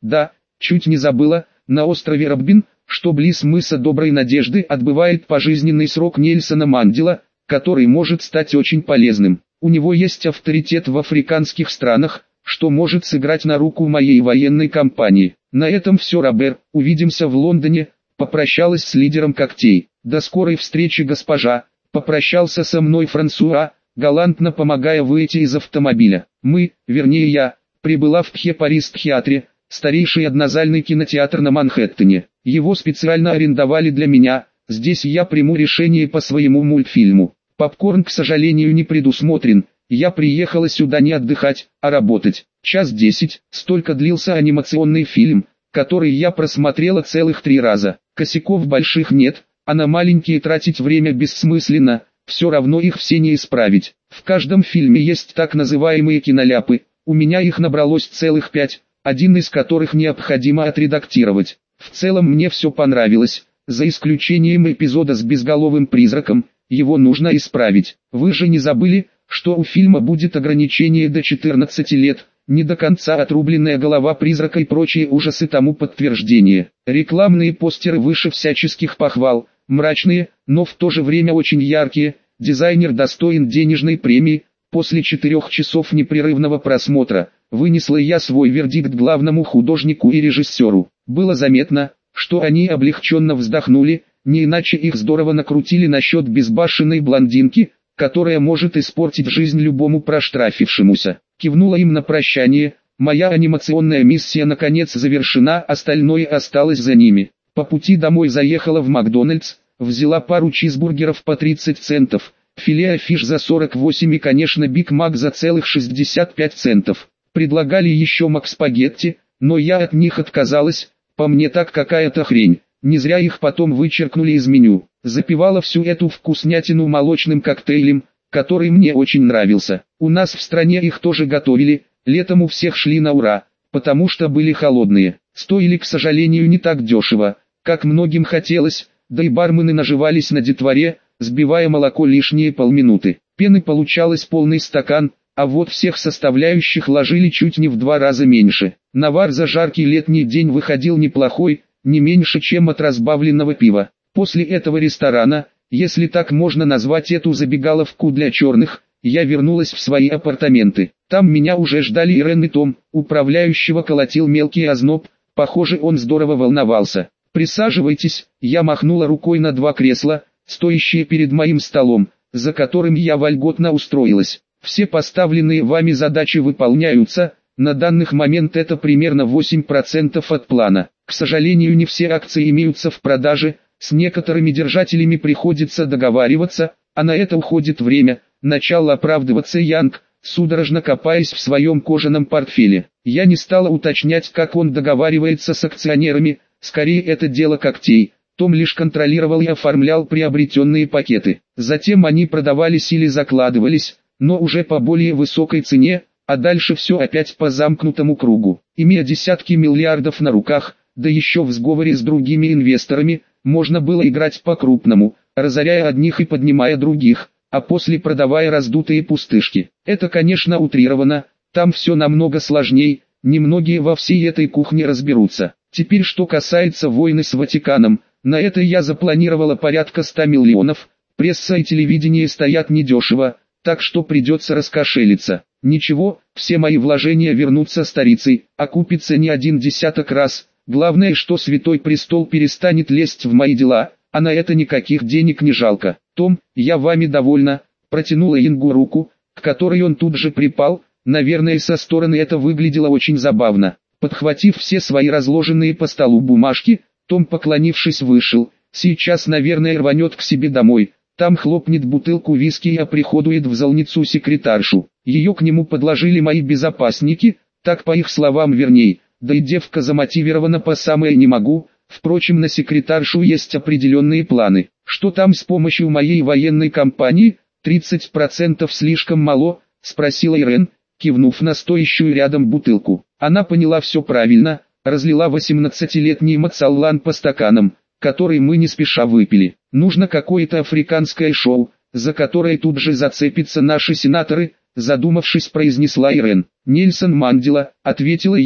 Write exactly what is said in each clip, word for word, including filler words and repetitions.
Да, чуть не забыла, на острове Роббин, что близ мыса Доброй Надежды, отбывает пожизненный срок Нельсона Мандела, который может стать очень полезным. У него есть авторитет в африканских странах, что может сыграть на руку моей военной кампании. На этом все, Робер, увидимся в Лондоне. Попрощалась с лидером когтей. До скорой встречи, госпожа. Попрощался со мной Франсуа, галантно помогая выйти из автомобиля. Мы, вернее я, прибыла в Тхе-Парис-Тхеатре, старейший однозальный кинотеатр на Манхэттене. Его специально арендовали для меня. Здесь я приму решение по своему мультфильму. Попкорн, к сожалению, не предусмотрен. Я приехала сюда не отдыхать, а работать. Час десять, столько длился анимационный фильм, который я просмотрела целых три раза. Косяков больших нет, а на маленькие тратить время бессмысленно, все равно их все не исправить. В каждом фильме есть так называемые киноляпы, у меня их набралось целых пять, один из которых необходимо отредактировать. В целом мне все понравилось, за исключением эпизода с безголовым призраком, его нужно исправить. Вы же не забыли, что у фильма будет ограничение до четырнадцати лет, не до конца отрубленная голова призрака и прочие ужасы тому подтверждение. Рекламные постеры выше всяческих похвал, мрачные, но в то же время очень яркие, дизайнер достоин денежной премии. После четырех часов непрерывного просмотра, вынесла я свой вердикт главному художнику и режиссеру. Было заметно, что они облегченно вздохнули, не иначе их здорово накрутили насчет безбашенной блондинки, которая может испортить жизнь любому проштрафившемуся. Кивнула им на прощание, моя анимационная миссия наконец завершена, остальное осталось за ними. По пути домой заехала в Макдональдс, взяла пару чизбургеров по тридцать центов, филе-о-фиш за сорок восемь и, конечно, Биг Мак за целых шестьдесят пять центов. Предлагали еще Макспагетти, но я от них отказалась, по мне так какая-то хрень. Не зря их потом вычеркнули из меню. Запивала всю эту вкуснятину молочным коктейлем, который мне очень нравился. У нас в стране их тоже готовили, летом у всех шли на ура, потому что были холодные. Стоили, к сожалению, не так дешево, как многим хотелось, да и бармены наживались на детворе, сбивая молоко лишние полминуты. Пены получалось полный стакан, а вот всех составляющих ложили чуть не в два раза меньше. Навар за жаркий летний день выходил неплохой, не меньше, чем от разбавленного пива. После этого ресторана, если так можно назвать эту забегаловку для черных, я вернулась в свои апартаменты. Там меня уже ждали Ирен и Том, управляющего колотил мелкий озноб, похоже, он здорово волновался. «Присаживайтесь», я махнула рукой на два кресла, стоящие перед моим столом, за которым я вольготно устроилась. «Все поставленные вами задачи выполняются, на данный момент это примерно восемь процентов от плана. К сожалению, не все акции имеются в продаже, с некоторыми держателями приходится договариваться, а на это уходит время», начал оправдываться Янг, судорожно копаясь в своем кожаном портфеле. Я не стала уточнять, как он договаривается с акционерами, скорее это дело когтей. Том лишь контролировал и оформлял приобретенные пакеты. Затем они продавались или закладывались, но уже по более высокой цене, а дальше все опять по замкнутому кругу. Имея десятки миллиардов на руках, да еще в сговоре с другими инвесторами, можно было играть по-крупному, разоряя одних и поднимая других, а после продавая раздутые пустышки. Это, конечно, утрировано, там все намного сложней, немногие во всей этой кухне разберутся. Теперь что касается войны с Ватиканом, на это я запланировала порядка ста миллионов, пресса и телевидение стоят недешево, так что придется раскошелиться. Ничего, все мои вложения вернутся старицей, окупится не один десяток раз. Главное, что Святой Престол перестанет лезть в мои дела, а на это никаких денег не жалко. «Том, я вами довольна», протянула Ингу руку, к которой он тут же припал, наверное, со стороны это выглядело очень забавно. Подхватив все свои разложенные по столу бумажки, Том, поклонившись, вышел. Сейчас, наверное, рванет к себе домой, там хлопнет бутылку виски и оприходует в золницу секретаршу. Ее к нему подложили мои безопасники, так по их словам верней, да и девка замотивирована по самое не могу. Впрочем, на секретаршу есть определенные планы. Что там с помощью моей военной компании? тридцать процентов слишком мало, спросила Ирен, кивнув на стоящую рядом бутылку. Она поняла все правильно, разлила восемнадцатилетний Мацаллан по стаканам, который мы не спеша выпили. Нужно какое-то африканское шоу, за которое тут же зацепятся наши сенаторы, задумавшись, произнесла Ирен. «Нельсон Мандела», ответила я,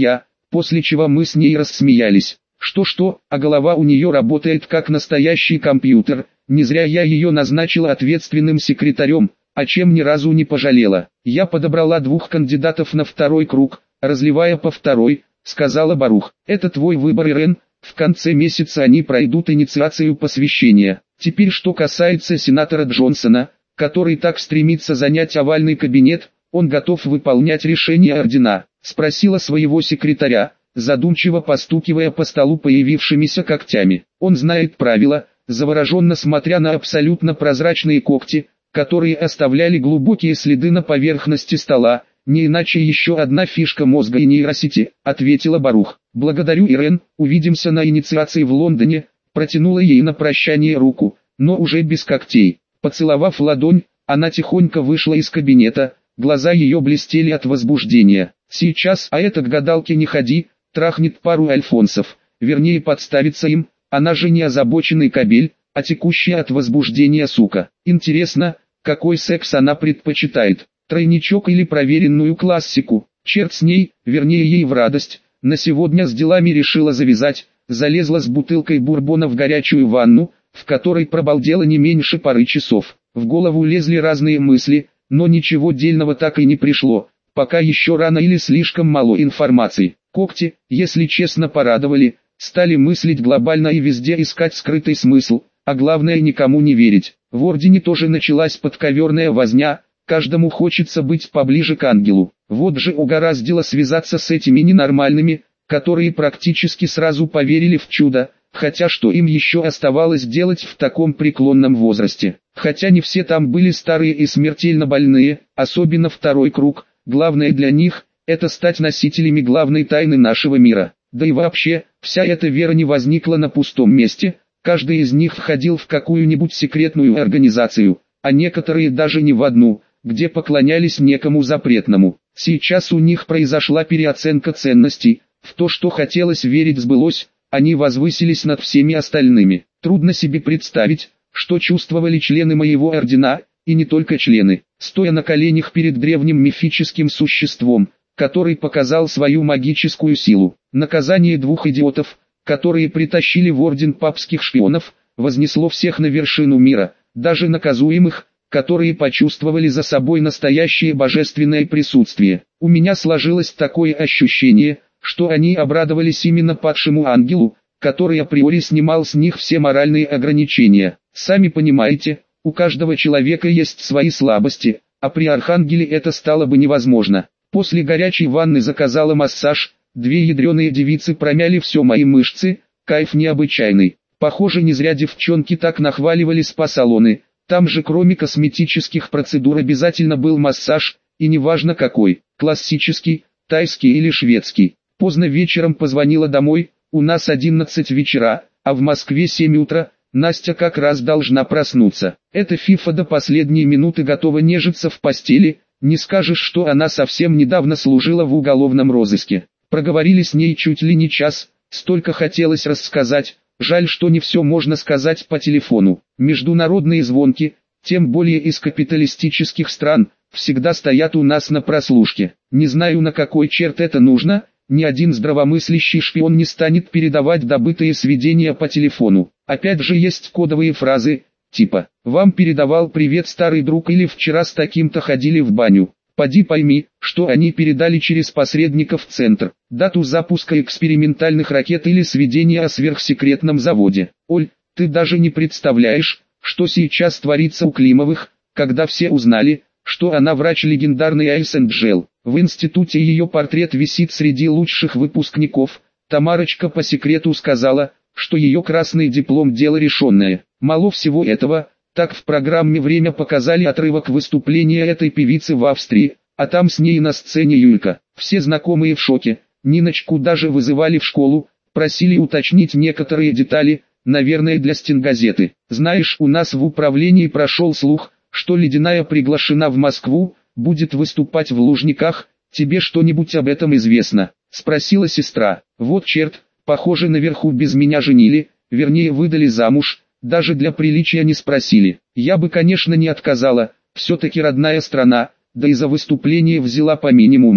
после чего мы с ней рассмеялись. Что-что, а голова у нее работает как настоящий компьютер, не зря я ее назначила ответственным секретарем, о чем ни разу не пожалела. Я подобрала двух кандидатов на второй круг, разливая по второй, сказала Барух. Это твой выбор, Ирен, в конце месяца они пройдут инициацию посвящения. Теперь что касается сенатора Джонсона, который так стремится занять овальный кабинет, он готов выполнять решения ордена, спросила своего секретаря, задумчиво постукивая по столу появившимися когтями. Он знает правила, завороженно смотря на абсолютно прозрачные когти, которые оставляли глубокие следы на поверхности стола, не иначе еще одна фишка мозга и нейросети, ответила Барух. Благодарю, Ирен, увидимся на инициации в Лондоне, протянула ей на прощание руку, но уже без когтей. Поцеловав ладонь, она тихонько вышла из кабинета, глаза ее блестели от возбуждения. Сейчас, а это к гадалке не ходи, трахнет пару альфонсов, вернее подставится им, она же не озабоченный кобель, а текущая от возбуждения сука. Интересно, какой секс она предпочитает, тройничок или проверенную классику? Черт с ней, вернее ей в радость, на сегодня с делами решила завязать, залезла с бутылкой бурбона в горячую ванну, в которой пробалдела не меньше пары часов. В голову лезли разные мысли, но ничего дельного так и не пришло, пока еще рано или слишком мало информации. Когти, если честно, порадовали, стали мыслить глобально и везде искать скрытый смысл, а главное никому не верить. В Ордене тоже началась подковерная возня, каждому хочется быть поближе к ангелу. Вот же угораздило связаться с этими ненормальными, которые практически сразу поверили в чудо, хотя что им еще оставалось делать в таком преклонном возрасте. Хотя не все там были старые и смертельно больные, особенно второй круг, главное для них – это стать носителями главной тайны нашего мира. Да и вообще, вся эта вера не возникла на пустом месте, каждый из них входил в какую-нибудь секретную организацию, а некоторые даже не в одну, где поклонялись некому запретному. Сейчас у них произошла переоценка ценностей, в то, что хотелось верить, сбылось, они возвысились над всеми остальными. Трудно себе представить, что чувствовали члены моего ордена, и не только члены, стоя на коленях перед древним мифическим существом, который показал свою магическую силу. Наказание двух идиотов, которые притащили в орден папских шпионов, вознесло всех на вершину мира, даже наказуемых, которые почувствовали за собой настоящее божественное присутствие. У меня сложилось такое ощущение, что они обрадовались именно падшему ангелу, который априори снимал с них все моральные ограничения. Сами понимаете, у каждого человека есть свои слабости, а при архангеле это стало бы невозможно. После горячей ванны заказала массаж, две ядреные девицы промяли все мои мышцы, кайф необычайный. Похоже, не зря девчонки так нахваливали спа-салоны, там же кроме косметических процедур обязательно был массаж, и неважно какой, классический, тайский или шведский. Поздно вечером позвонила домой, у нас одиннадцать вечера, а в Москве семь утра, Настя как раз должна проснуться. Эта фифа до последней минуты готова нежиться в постели, не скажешь, что она совсем недавно служила в уголовном розыске. Проговорили с ней чуть ли не час, столько хотелось рассказать, жаль, что не все можно сказать по телефону. Международные звонки, тем более из капиталистических стран, всегда стоят у нас на прослушке. Не знаю, на какой черт это нужно, ни один здравомыслящий шпион не станет передавать добытые сведения по телефону. Опять же есть кодовые фразы, типа «Вам передавал привет старый друг» или «Вчера с таким-то ходили в баню». Поди пойми, что они передали через посредников в центр, дату запуска экспериментальных ракет или сведения о сверхсекретном заводе. Оль, ты даже не представляешь, что сейчас творится у Климовых, когда все узнали, что она врач легендарный Айс энд Джел. В институте ее портрет висит среди лучших выпускников. Тамарочка по секрету сказала, что ее красный диплом дело решенное. Мало всего этого, так в программе «Время» показали отрывок выступления этой певицы в Австрии, а там с ней на сцене Юлька. Все знакомые в шоке, Ниночку даже вызывали в школу, просили уточнить некоторые детали, наверное для стенгазеты. Знаешь, у нас в управлении прошел слух, что Ледяная приглашена в Москву, будет выступать в Лужниках, тебе что-нибудь об этом известно? Спросила сестра. Вот черт, похоже наверху без меня женили, вернее выдали замуж, даже для приличия не спросили. Я бы конечно не отказала, все-таки родная страна, да и за выступление взяла по минимуму,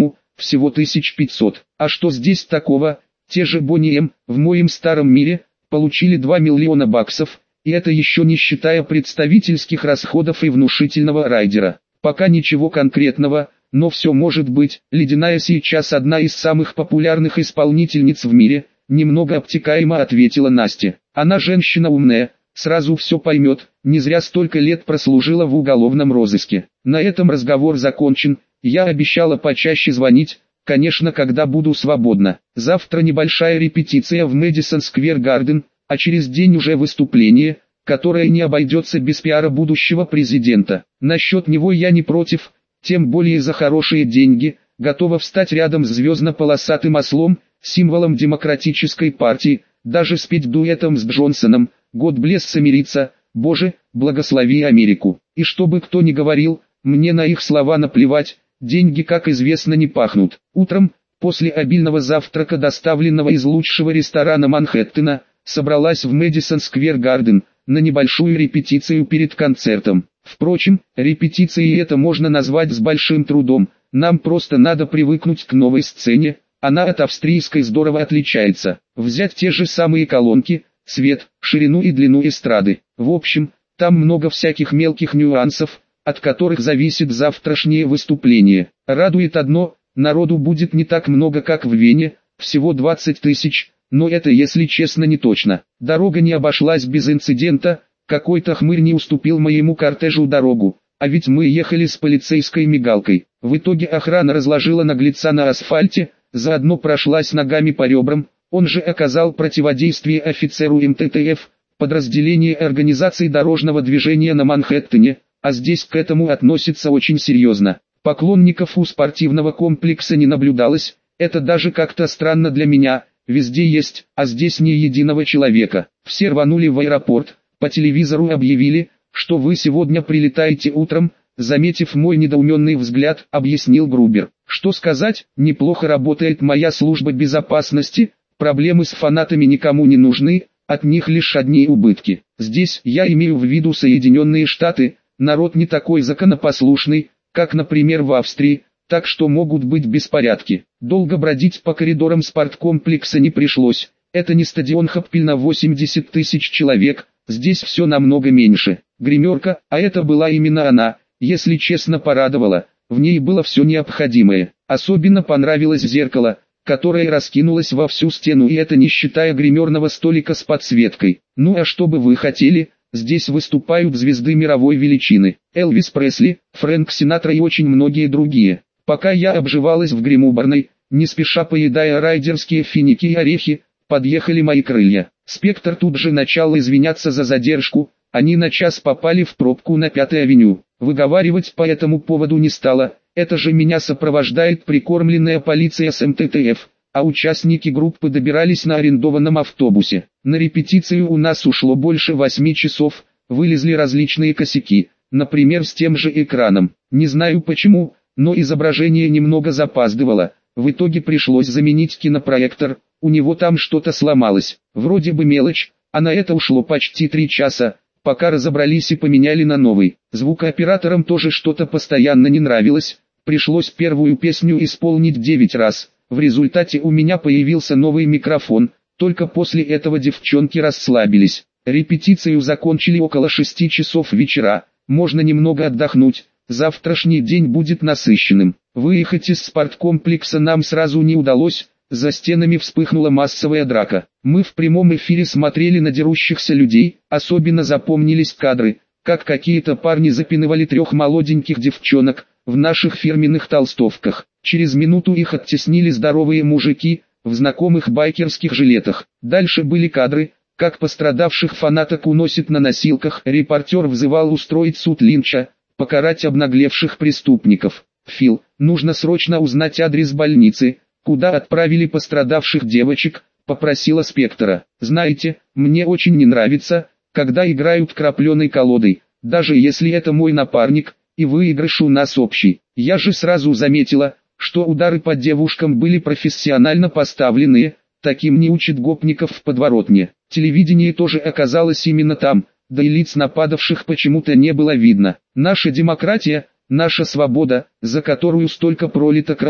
всего тысяч пятьсот. А что здесь такого? Те же Бонни М. в моем старом мире получили два миллиона баксов, и это еще не считая представительских расходов и внушительного райдера. Пока ничего конкретного, но все может быть. Ледяная сейчас одна из самых популярных исполнительниц в мире, немного обтекаемо ответила Настя. Она женщина умная, сразу все поймет, не зря столько лет прослужила в уголовном розыске. На этом разговор закончен, я обещала почаще звонить, конечно, когда буду свободна. Завтра небольшая репетиция в Мэдисон Сквер Гарден, а через день уже выступление, которое не обойдется без пиара будущего президента. Насчет него я не против, тем более за хорошие деньги, готова встать рядом с звездно-полосатым ослом, символом демократической партии, даже спеть дуэтом с Джонсоном, «God bless America», «Боже, благослови Америку». И чтобы кто ни говорил, мне на их слова наплевать, деньги, как известно, не пахнут. Утром, после обильного завтрака, доставленного из лучшего ресторана Манхэттена, собралась в Мэдисон Сквер Гарден, на небольшую репетицию перед концертом. Впрочем, репетицией это можно назвать с большим трудом, нам просто надо привыкнуть к новой сцене, она от австрийской здорово отличается. Взять те же самые колонки, цвет, ширину и длину эстрады. В общем, там много всяких мелких нюансов, от которых зависит завтрашнее выступление. Радует одно, народу будет не так много, как в Вене, всего двадцать тысяч, но это, если честно, не точно. Дорога не обошлась без инцидента, какой-то хмырь не уступил моему кортежу дорогу, а ведь мы ехали с полицейской мигалкой. В итоге охрана разложила наглеца на асфальте, заодно прошлась ногами по ребрам, он же оказал противодействие офицеру эм тэ тэ эф, подразделения организации дорожного движения на Манхэттене, а здесь к этому относится очень серьезно. Поклонников у спортивного комплекса не наблюдалось, это даже как-то странно для меня, везде есть, а здесь ни единого человека. Все рванули в аэропорт, по телевизору объявили, что вы сегодня прилетаете утром, заметив мой недоуменный взгляд, объяснил Грубер. Что сказать, неплохо работает моя служба безопасности, проблемы с фанатами никому не нужны, от них лишь одни убытки. Здесь я имею в виду Соединенные Штаты, народ не такой законопослушный, как, например, в Австрии, так что могут быть беспорядки. Долго бродить по коридорам спорткомплекса не пришлось, это не стадион Хоппель на восемьдесят тысяч человек, здесь все намного меньше. Гримерка, а это была именно она, если честно, порадовала, в ней было все необходимое. Особенно понравилось зеркало, которое раскинулось во всю стену, и это не считая гримерного столика с подсветкой. Ну а что бы вы хотели, здесь выступают звезды мировой величины. Элвис Пресли, Фрэнк Синатра и очень многие другие. Пока я обживалась в гримуборной, не спеша поедая райдерские финики и орехи, подъехали мои крылья. Спектр тут же начал извиняться за задержку, они на час попали в пробку на Пятой авеню. Выговаривать по этому поводу не стало, это же меня сопровождает прикормленная полиция с эм тэ тэ эф, а участники группы добирались на арендованном автобусе. На репетицию у нас ушло больше восьми часов, вылезли различные косяки, например с тем же экраном. Не знаю почему, но изображение немного запаздывало, в итоге пришлось заменить кинопроектор, у него там что-то сломалось. Вроде бы мелочь, а на это ушло почти три часа, пока разобрались и поменяли на новый. Звукооператорам тоже что-то постоянно не нравилось, пришлось первую песню исполнить девять раз. В результате у меня появился новый микрофон, только после этого девчонки расслабились. Репетицию закончили около шести часов вечера, можно немного отдохнуть, завтрашний день будет насыщенным. Выехать из спорткомплекса нам сразу не удалось, за стенами вспыхнула массовая драка. Мы в прямом эфире смотрели на дерущихся людей, особенно запомнились кадры, как какие-то парни запинывали трех молоденьких девчонок, в наших фирменных толстовках. Через минуту их оттеснили здоровые мужики, в знакомых байкерских жилетах. Дальше были кадры, как пострадавших фанаток уносят на носилках. Репортер взывал устроить суд Линча, покарать обнаглевших преступников. «Фил, нужно срочно узнать адрес больницы, куда отправили пострадавших девочек», — попросила Спектора. «Знаете, мне очень не нравится, когда играют крапленой колодой, даже если это мой напарник, и выигрыш у нас общий. Я же сразу заметила, что удары по девушкам были профессионально поставленные, таким не учат гопников в подворотне. Телевидение тоже оказалось именно там, да и лиц нападавших почему-то не было видно. Наша демократия, наша свобода, за которую столько пролито крови,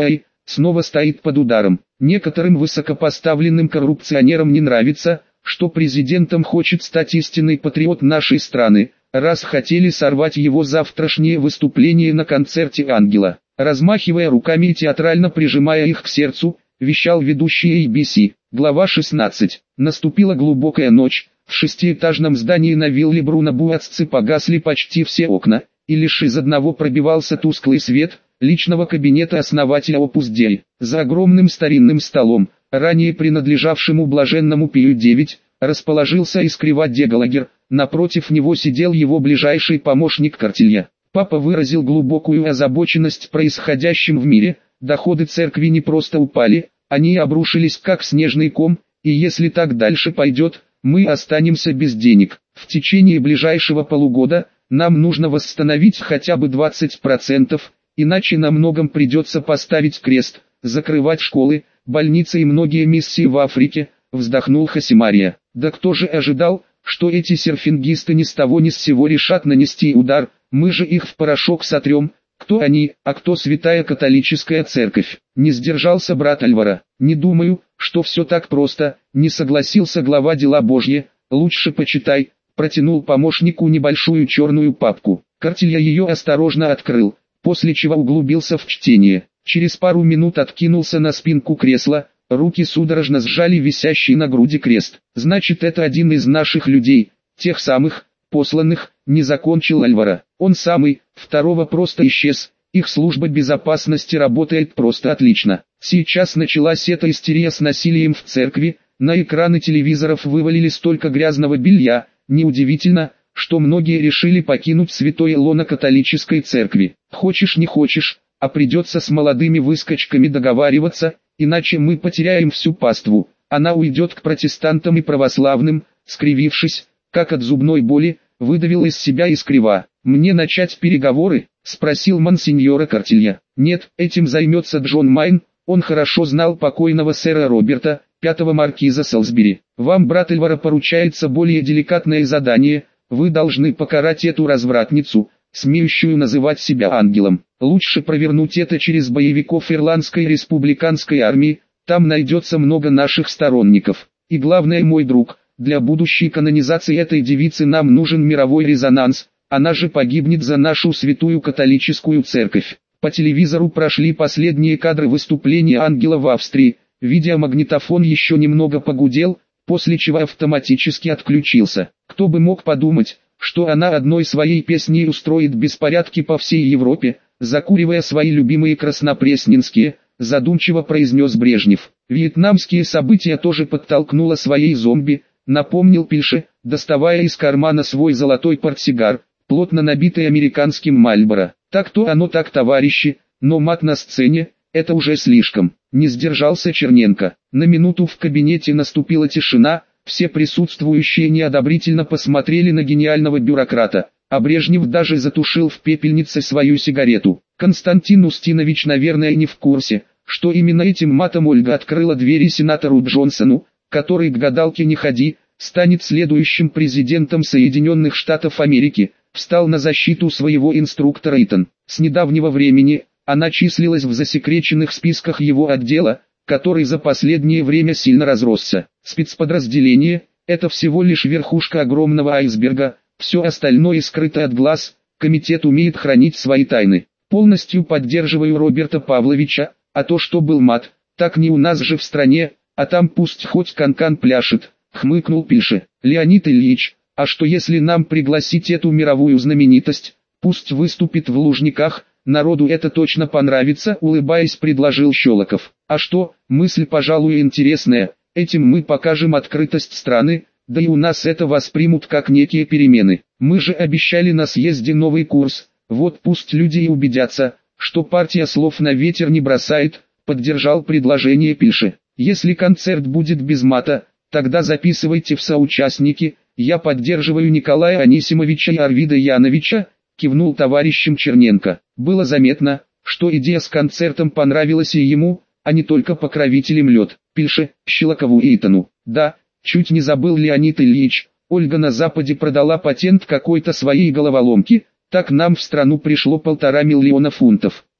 снова стоит под ударом. Некоторым высокопоставленным коррупционерам не нравится, что президентом хочет стать истинный патриот нашей страны, раз хотели сорвать его завтрашнее выступление на концерте «Ангела». Размахивая руками и театрально прижимая их к сердцу, вещал ведущий эй би си. Глава шестнадцать. Наступила глубокая ночь, в шестиэтажном здании на вилле Бруно Буацци погасли почти все окна, и лишь из одного пробивался тусклый свет личного кабинета основателя Opus Dei. За огромным старинным столом, ранее принадлежавшему блаженному Пию девять, расположился Эскрива де Галагер, напротив него сидел его ближайший помощник Картилья. Папа выразил глубокую озабоченность происходящим в мире, доходы церкви не просто упали, они обрушились как снежный ком, и если так дальше пойдет, мы останемся без денег. В течение ближайшего полугода нам нужно восстановить хотя бы двадцать процентов, иначе на многом придется поставить крест, закрывать школы, больницы и многие миссии в Африке, вздохнул Хосимария. Да кто же ожидал, что эти серфингисты ни с того ни с сего решат нанести удар, мы же их в порошок сотрем. Кто они, а кто святая католическая церковь? Не сдержался брат Альвара. Не думаю, что все так просто, не согласился глава дела Божьи. Лучше почитай, протянул помощнику небольшую черную папку. Картилья ее осторожно открыл, после чего углубился в чтение. Через пару минут откинулся на спинку кресла, руки судорожно сжали висящий на груди крест. Значит, это один из наших людей, тех самых, посланных, не закончил Альвара. Он самый, второго просто исчез, их служба безопасности работает просто отлично. Сейчас началась эта истерия с насилием в церкви, на экраны телевизоров вывалили столько грязного белья, неудивительно, что многие решили покинуть святое лоно католической церкви. Хочешь не хочешь, а придется с молодыми выскочками договариваться, иначе мы потеряем всю паству, она уйдет к протестантам и православным, скривившись, как от зубной боли, выдавил из себя Эскрива. «Мне начать переговоры?» – спросил монсеньора Картилья. «Нет, этим займется Джон Майн, он хорошо знал покойного сэра Роберта, пятого маркиза Солсбери. Вам, брат Альвара, поручается более деликатное задание, вы должны покарать эту развратницу, смеющую называть себя ангелом. Лучше провернуть это через боевиков Ирландской республиканской армии, там найдется много наших сторонников. И главное, мой друг, для будущей канонизации этой девицы нам нужен мировой резонанс, она же погибнет за нашу святую католическую церковь». По телевизору прошли последние кадры выступления ангела в Австрии, видеомагнитофон еще немного погудел, после чего автоматически отключился. Кто бы мог подумать, что она одной своей песней устроит беспорядки по всей Европе, закуривая свои любимые краснопресненские, задумчиво произнес Брежнев. Вьетнамские события тоже подтолкнуло своей зомби, напомнил Пильше, доставая из кармана свой золотой портсигар, плотно набитый американским Мальборо. Так-то оно так, товарищи, но мат на сцене, это уже слишком. Не сдержался Черненко. На минуту в кабинете наступила тишина, все присутствующие неодобрительно посмотрели на гениального бюрократа, а Брежнев даже затушил в пепельнице свою сигарету. Константин Устинович, наверное, не в курсе, что именно этим матом Ольга открыла двери сенатору Джонсону, который, к гадалке не ходи, станет следующим президентом Соединенных Штатов Америки, встал на защиту своего инструктора Итан. С недавнего времени она числилась в засекреченных списках его отдела, который за последнее время сильно разросся. Спецподразделение – это всего лишь верхушка огромного айсберга, все остальное скрыто от глаз, комитет умеет хранить свои тайны. Полностью поддерживаю Роберта Павловича, а то, что был мат, так не у нас же в стране, а там пусть хоть канкан пляшет, хмыкнул Пильше. Леонид Ильич, а что если нам пригласить эту мировую знаменитость, пусть выступит в Лужниках, народу это точно понравится, улыбаясь, предложил Щелоков. А что, мысль, пожалуй, интересная, этим мы покажем открытость страны, да и у нас это воспримут как некие перемены. Мы же обещали на съезде новый курс, вот пусть люди и убедятся, что партия слов на ветер не бросает, поддержал предложение Пильше. Если концерт будет без мата, тогда записывайте в соучастники, я поддерживаю Николая Анисимовича и Арвида Яновича, кивнул товарищем Черненко. Было заметно, что идея с концертом понравилась и ему, а не только покровителям лед. Пильше, Щелокову и Итану. Да, чуть не забыл Леонид Ильич, Ольга на Западе продала патент какой-то своей головоломки, так нам в страну пришло полтора миллиона фунтов.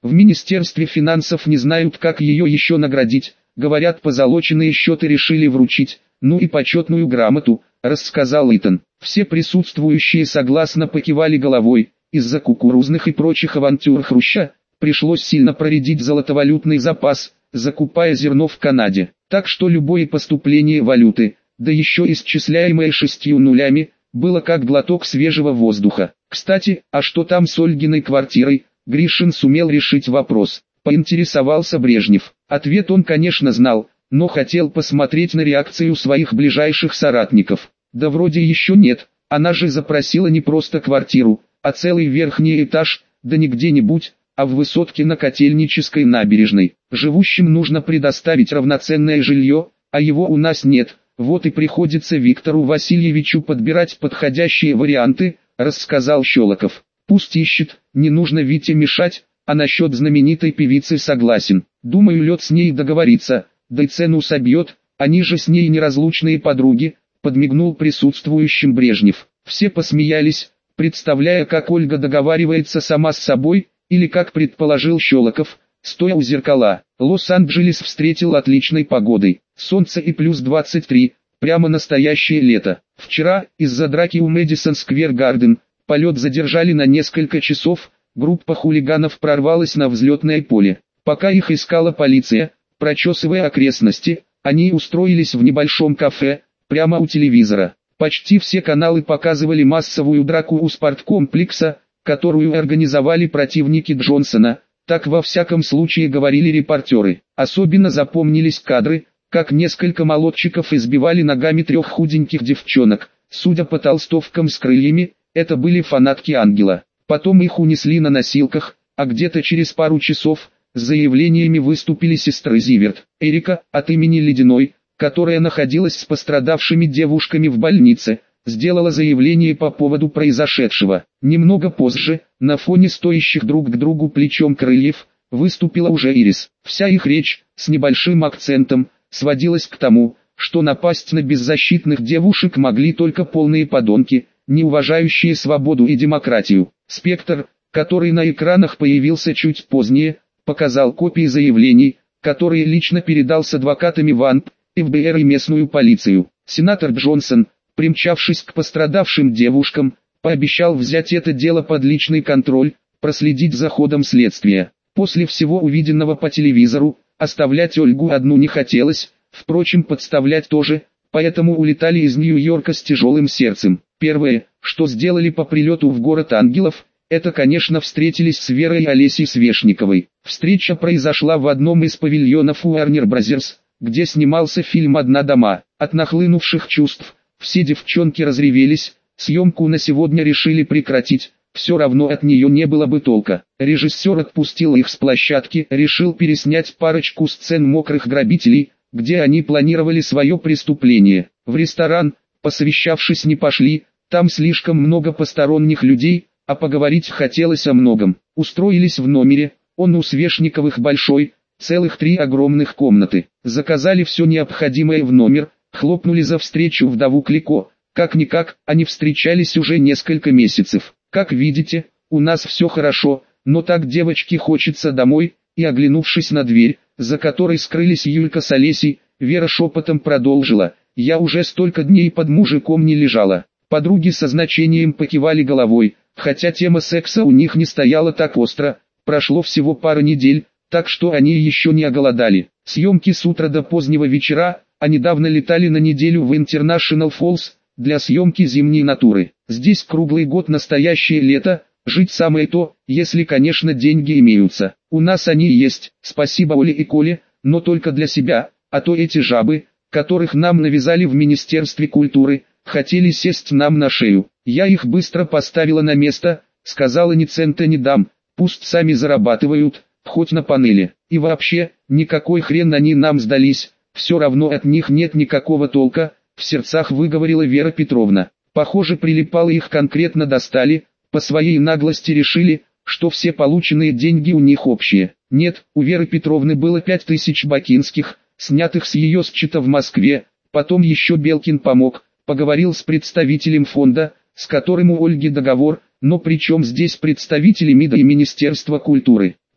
В Министерстве финансов не знают, как ее еще наградить, говорят, позолоченные счеты решили вручить, ну и почетную грамоту, рассказал Итан. Все присутствующие согласно покивали головой. Из-за кукурузных и прочих авантюр Хруща пришлось сильно проредить золотовалютный запас, закупая зерно в Канаде. Так что любое поступление валюты, да еще исчисляемое шестью нулями, было как глоток свежего воздуха. Кстати, а что там с Ольгиной квартирой? Гришин сумел решить вопрос. Поинтересовался Брежнев. Ответ он, конечно, знал, но хотел посмотреть на реакцию своих ближайших соратников. Да вроде еще нет, она же запросила не просто квартиру, а целый верхний этаж, да не где-нибудь, а в высотке на Котельнической набережной. Живущим нужно предоставить равноценное жилье, а его у нас нет, вот и приходится Виктору Васильевичу подбирать подходящие варианты, рассказал Щелоков. Пусть ищет, не нужно Вите мешать, а насчет знаменитой певицы согласен. Думаю, лед с ней договорится, да и цену собьет, они же с ней неразлучные подруги, подмигнул присутствующим Брежнев. Все посмеялись, представляя, как Ольга договаривается сама с собой, или как предположил Щелоков, стоя у зеркала. Лос-Анджелес встретил отличной погодой, солнце и плюс двадцать три, прямо настоящее лето. Вчера, из-за драки у Мэдисон Сквер Гарден, полет задержали на несколько часов, группа хулиганов прорвалась на взлетное поле. Пока их искала полиция, прочесывая окрестности, они устроились в небольшом кафе, прямо у телевизора. Почти все каналы показывали массовую драку у спорткомплекса, которую организовали противники Джонсона, так во всяком случае говорили репортеры. Особенно запомнились кадры, как несколько молодчиков избивали ногами трех худеньких девчонок. Судя по толстовкам с крыльями, это были фанатки Ангела. Потом их унесли на носилках, а где-то через пару часов с заявлениями выступили сестры Зиверт. Эрика, от имени Ледяной, которая находилась с пострадавшими девушками в больнице, сделала заявление по поводу произошедшего. Немного позже, на фоне стоящих друг к другу плечом крыльев, выступила уже Ирис. Вся их речь, с небольшим акцентом, сводилась к тому, что напасть на беззащитных девушек могли только полные подонки, не уважающие свободу и демократию. Спектр, который на экранах появился чуть позднее, показал копии заявлений, которые лично передал с адвокатами в АНП, эф бэ эр и местную полицию. Сенатор Джонсон, примчавшись к пострадавшим девушкам, пообещал взять это дело под личный контроль, проследить за ходом следствия. После всего увиденного по телевизору, оставлять Ольгу одну не хотелось, впрочем, подставлять тоже, поэтому улетали из Нью-Йорка с тяжелым сердцем. Первое, что сделали по прилету в город ангелов, это, конечно, встретились с Верой и Олесей Свешниковой. Встреча произошла в одном из павильонов Warner Brothers, где снимался фильм «Одна дома». От нахлынувших чувств, все девчонки разревелись, съемку на сегодня решили прекратить, все равно от нее не было бы толка. Режиссер отпустил их с площадки, решил переснять парочку сцен мокрых грабителей, где они планировали свое преступление. В ресторан, посовещавшись, не пошли, там слишком много посторонних людей, а поговорить хотелось о многом. Устроились в номере, он у Свешниковых большой, целых три огромных комнаты. Заказали все необходимое в номер, хлопнули за встречу вдову Клико. Как-никак, они встречались уже несколько месяцев. Как видите, у нас все хорошо, но так девочке хочется домой, и оглянувшись на дверь, за которой скрылись Юлька с Олесей, Вера шепотом продолжила: «Я уже столько дней под мужиком не лежала». Подруги со значением покивали головой, хотя тема секса у них не стояла так остро, прошло всего пара недель, так что они еще не оголодали. Съемки с утра до позднего вечера, а недавно летали на неделю в International Falls, для съемки зимней натуры. Здесь круглый год настоящее лето, жить самое то, если, конечно, деньги имеются. У нас они есть, спасибо Оле и Коле, но только для себя, а то эти жабы, которых нам навязали в Министерстве культуры, хотели сесть нам на шею. Я их быстро поставила на место, сказала, ни цента не дам, пусть сами зарабатывают, хоть на панели. И вообще, никакой хрен они нам сдались, все равно от них нет никакого толка, в сердцах выговорила Вера Петровна. Похоже, прилипало их конкретно достали, по своей наглости решили, что все полученные деньги у них общие. Нет, у Веры Петровны было пять тысяч бакинских, снятых с ее счета в Москве, потом еще Белкин помог, поговорил с представителем фонда, с которым у Ольги договор, но при чем здесь представители МИДа и Министерства культуры.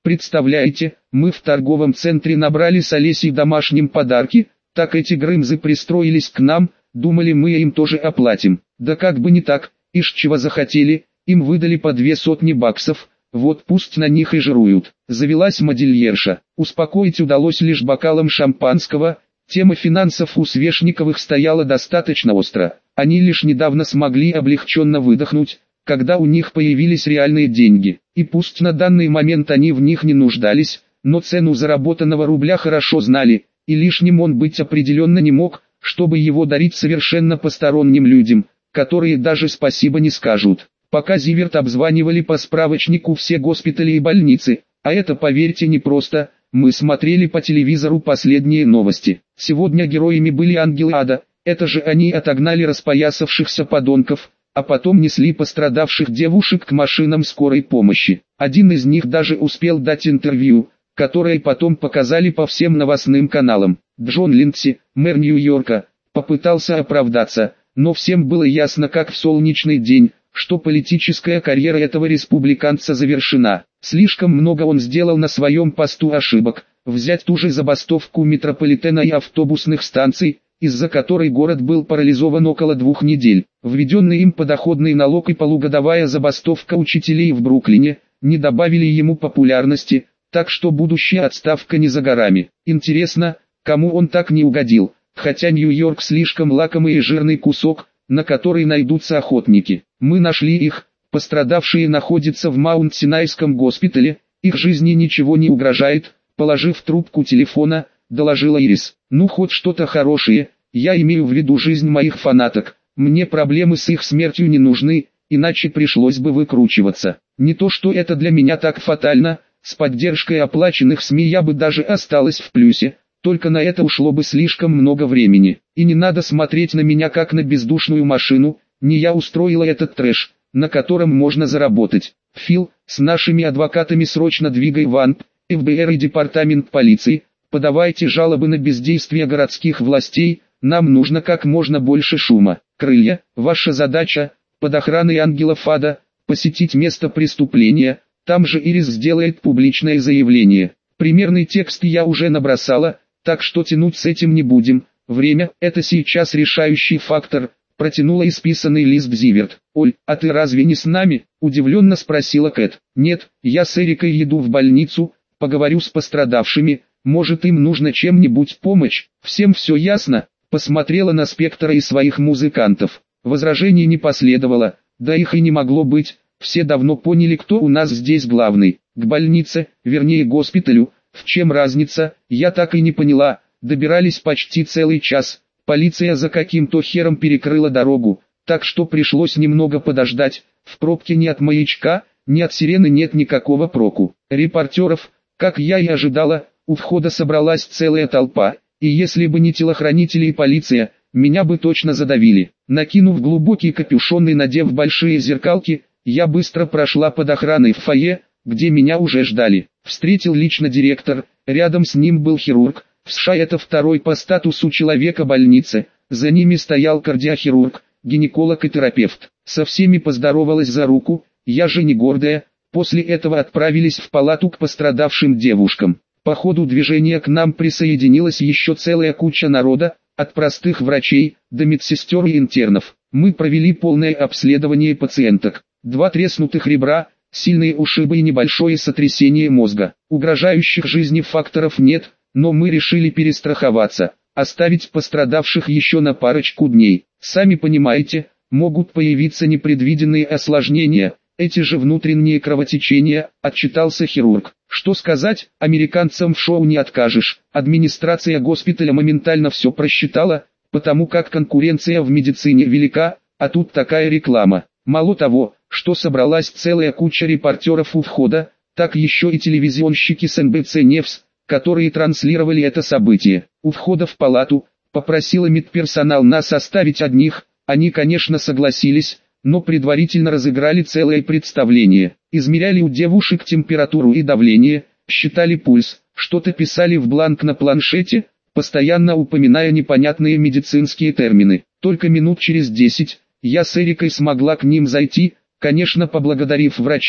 Представляете, мы в торговом центре набрали с Олесей домашним подарки, так эти грымзы пристроились к нам, думали мы им тоже оплатим. Да как бы не так, ишь чего захотели, им выдали по две сотни баксов, вот пусть на них и жируют. Завелась модельерша. Успокоить удалось лишь бокалом шампанского. Тема финансов у Свешниковых стояла достаточно остро. Они лишь недавно смогли облегченно выдохнуть, когда у них появились реальные деньги. И пусть на данный момент они в них не нуждались, но цену заработанного рубля хорошо знали, и лишним он быть определенно не мог, чтобы его дарить совершенно посторонним людям, которые даже спасибо не скажут. Пока Зиверт обзванивали по справочнику все госпитали и больницы, а это, поверьте, непросто, мы смотрели по телевизору последние новости. Сегодня героями были ангелы ада, это же они отогнали распоясавшихся подонков, а потом несли пострадавших девушек к машинам скорой помощи. Один из них даже успел дать интервью, которое потом показали по всем новостным каналам. Джон Линдси, мэр Нью-Йорка, попытался оправдаться, но всем было ясно как в солнечный день, что политическая карьера этого республиканца завершена. Слишком много он сделал на своем посту ошибок. Взять ту же забастовку метрополитена и автобусных станций, из-за которой город был парализован около двух недель. Введенный им подоходный налог и полугодовая забастовка учителей в Бруклине не добавили ему популярности, так что будущая отставка не за горами. Интересно, кому он так не угодил, хотя Нью-Йорк слишком лакомый и жирный кусок, на который найдутся охотники. Мы нашли их, пострадавшие находятся в Маунт-Синайском госпитале, их жизни ничего не угрожает, положив трубку телефона, доложила Ирис. Ну хоть что-то хорошее, я имею в виду жизнь моих фанаток, мне проблемы с их смертью не нужны, иначе пришлось бы выкручиваться. Не то что это для меня так фатально, с поддержкой оплаченных СМИ я бы даже осталась в плюсе, только на это ушло бы слишком много времени. И не надо смотреть на меня как на бездушную машину, не я устроила этот трэш, на котором можно заработать. Фил, с нашими адвокатами срочно двигай в АНП, эф бэ эр и департамент полиции, подавайте жалобы на бездействие городских властей, нам нужно как можно больше шума. Крылья, ваша задача, под охраной ангелов ада, посетить место преступления, там же Ирис сделает публичное заявление. Примерный текст я уже набросала, так что тянуть с этим не будем, время – это сейчас решающий фактор, протянула исписанный лист Зиверт. «Оль, а ты разве не с нами?» – удивленно спросила Кэт. «Нет, я с Эрикой еду в больницу, поговорю с пострадавшими, может им нужно чем-нибудь помочь, всем все ясно?» Посмотрела на Спектра и своих музыкантов. Возражений не последовало, да их и не могло быть, все давно поняли, кто у нас здесь главный. К больнице, вернее госпиталю, в чем разница, я так и не поняла, добирались почти целый час, полиция за каким-то хером перекрыла дорогу, так что пришлось немного подождать, в пробке ни от маячка, ни от сирены нет никакого проку. Репортеров, как я и ожидала, у входа собралась целая толпа, и если бы не телохранители и полиция, меня бы точно задавили. Накинув глубокий капюшон и надев большие зеркалки, я быстро прошла под охраной в фойе, где меня уже ждали. Встретил лично директор, рядом с ним был хирург, в США это второй по статусу человека больницы, за ними стоял кардиохирург, гинеколог и терапевт. Со всеми поздоровалась за руку, я же не гордая, после этого отправились в палату к пострадавшим девушкам. По ходу движения к нам присоединилась еще целая куча народа, от простых врачей до медсестер и интернов. Мы провели полное обследование пациенток. Два треснутых ребра, сильные ушибы и небольшое сотрясение мозга. Угрожающих жизни факторов нет, но мы решили перестраховаться, оставить пострадавших еще на парочку дней. Сами понимаете, могут появиться непредвиденные осложнения, эти же внутренние кровотечения, отчитался хирург. Что сказать, американцам в шоу не откажешь. Администрация госпиталя моментально все просчитала, потому как конкуренция в медицине велика, а тут такая реклама. Мало того, что собралась целая куча репортеров у входа, так еще и телевизионщики с эн бэ цэ Ньюс, которые транслировали это событие. У входа в палату попросила медперсонал нас оставить одних, они, конечно, согласились, но предварительно разыграли целое представление. Измеряли у девушек температуру и давление, считали пульс, что-то писали в бланк на планшете, постоянно упоминая непонятные медицинские термины. Только минут через десять я с Эрикой смогла к ним зайти, конечно поблагодарив врачей,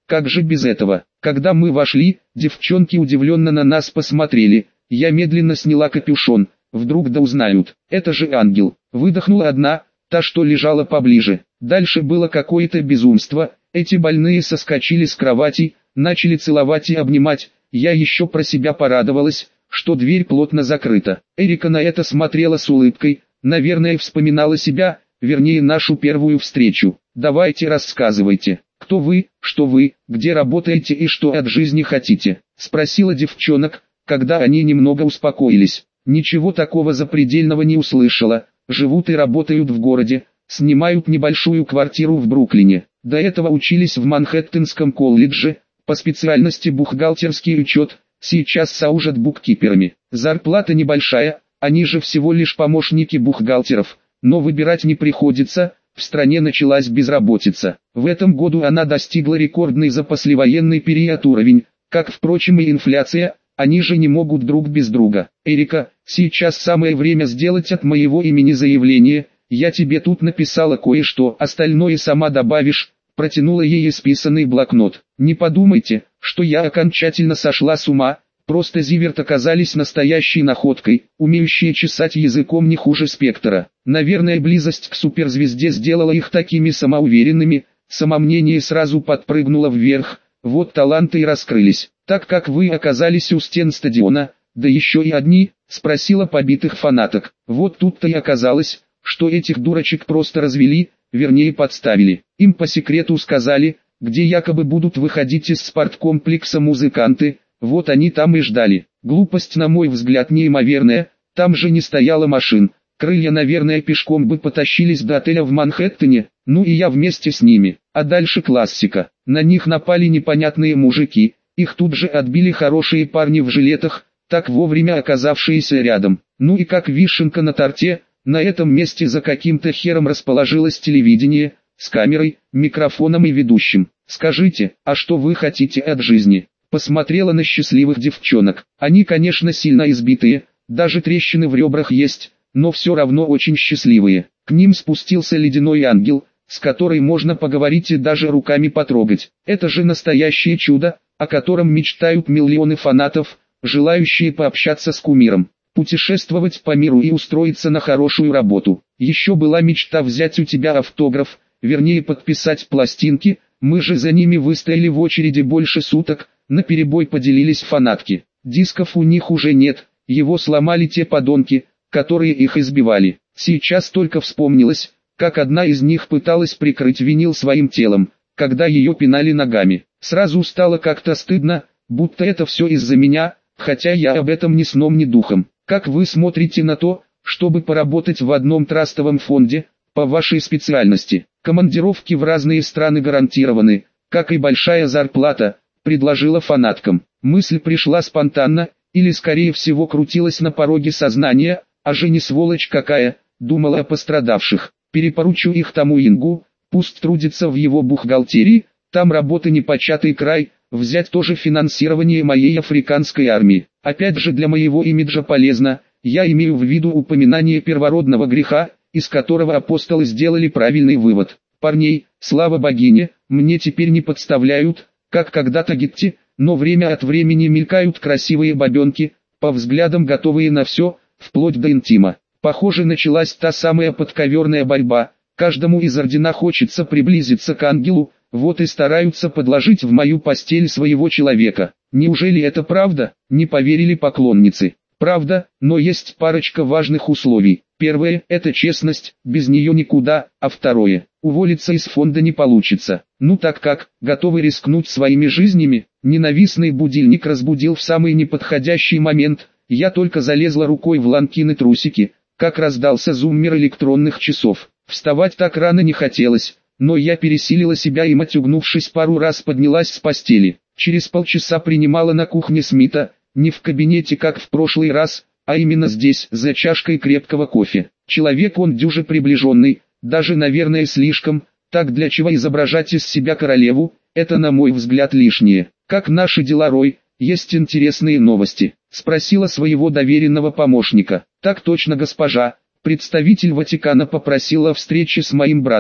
как же без этого? Когда мы вошли, девчонки удивленно на нас посмотрели. Я медленно сняла капюшон, вдруг да узнают. Это же ангел. Выдохнула одна, та, что лежала поближе. Дальше было какое-то безумство. Эти больные соскочили с кровати, начали целовать и обнимать. Я еще про себя порадовалась, что дверь плотно закрыта. Эрика на это смотрела с улыбкой, наверное, вспоминала себя, вернее нашу первую встречу. «Давайте рассказывайте, кто вы, что вы, где работаете и что от жизни хотите?» — спросила девчонок, когда они немного успокоились. Ничего такого запредельного не услышала. Живут и работают в городе, снимают небольшую квартиру в Бруклине. До этого учились в Манхэттенском колледже, по специальности бухгалтерский учет, сейчас служат буккиперами. Зарплата небольшая, они же всего лишь помощники бухгалтеров, но выбирать не приходится, в стране началась безработица. В этом году она достигла рекордный за послевоенный период уровень, как впрочем и инфляция, они же не могут друг без друга. «Эрика, сейчас самое время сделать от моего имени заявление, я тебе тут написала кое-что, остальное сама добавишь», протянула ей исписанный блокнот. «Не подумайте, что я окончательно сошла с ума, просто Зиверт оказались настоящей находкой, умеющие чесать языком не хуже Спектра. Наверное, близость к суперзвезде сделала их такими самоуверенными, самомнение сразу подпрыгнуло вверх, вот таланты и раскрылись. Так как вы оказались у стен стадиона, да еще и одни?» — спросила побитых фанаток. Вот тут-то и оказалось, что этих дурочек просто развели, вернее подставили. Им по секрету сказали, где якобы будут выходить из спорткомплекса музыканты, вот они там и ждали. Глупость, на мой взгляд, неимоверная, там же не стояло машин. Крылья, наверное, пешком бы потащились до отеля в Манхэттене, ну и я вместе с ними. А дальше классика. На них напали непонятные мужики, их тут же отбили хорошие парни в жилетах, так вовремя оказавшиеся рядом. Ну и как вишенка на торте, на этом месте за каким-то хером расположилось телевидение, с камерой, микрофоном и ведущим. «Скажите, а что вы хотите от жизни?» Посмотрела на счастливых девчонок. Они, конечно, сильно избитые, даже трещины в ребрах есть, но все равно очень счастливые. К ним спустился ледяной ангел, с которой можно поговорить и даже руками потрогать. Это же настоящее чудо, о котором мечтают миллионы фанатов, желающие пообщаться с кумиром, путешествовать по миру и устроиться на хорошую работу. Еще была мечта взять у тебя автограф, вернее подписать пластинки, мы же за ними выстояли в очереди больше суток, наперебой поделились фанатки. Дисков у них уже нет, его сломали те подонки, которые их избивали. Сейчас только вспомнилось, как одна из них пыталась прикрыть винил своим телом, когда ее пинали ногами. Сразу стало как-то стыдно, будто это все из-за меня, хотя я об этом ни сном ни духом. Как вы смотрите на то, чтобы поработать в одном трастовом фонде, по вашей специальности? Командировки в разные страны гарантированы, как и большая зарплата, предложила фанаткам. Мысль пришла спонтанно, или скорее всего крутилась на пороге сознания, а же не сволочь какая, думала о пострадавших. Перепоручу их тому Ингу, пусть трудится в его бухгалтерии, там работы непочатый край, взять тоже финансирование моей африканской армии. Опять же для моего имиджа полезно, я имею в виду упоминание первородного греха, из которого апостолы сделали правильный вывод. Парней, слава богине, мне теперь не подставляют, как когда-то Гетти, но время от времени мелькают красивые бабенки, по взглядам готовые на все, вплоть до интима. Похоже, началась та самая подковерная борьба, каждому из ордена хочется приблизиться к ангелу, вот и стараются подложить в мою постель своего человека. Неужели это правда? Не поверили поклонницы. Правда, но есть парочка важных условий. Первое – это честность, без нее никуда, а второе – уволиться из фонда не получится. Ну так как, готовы рискнуть своими жизнями? Ненавистный будильник разбудил в самый неподходящий момент, я только залезла рукой в ланкины трусики, как раздался зуммер электронных часов. Вставать так рано не хотелось, но я пересилила себя и, матюгнувшись, пару раз поднялась с постели. Через полчаса принимала на кухне Смита, не в кабинете как в прошлый раз, а именно здесь, за чашкой крепкого кофе. Человек он дюже приближенный, даже наверное слишком, так для чего изображать из себя королеву, это на мой взгляд лишнее. Как наши дела, Рой, есть интересные новости? Спросила своего доверенного помощника. Так точно, госпожа. Представитель Ватикана попросил о встрече с моим братом,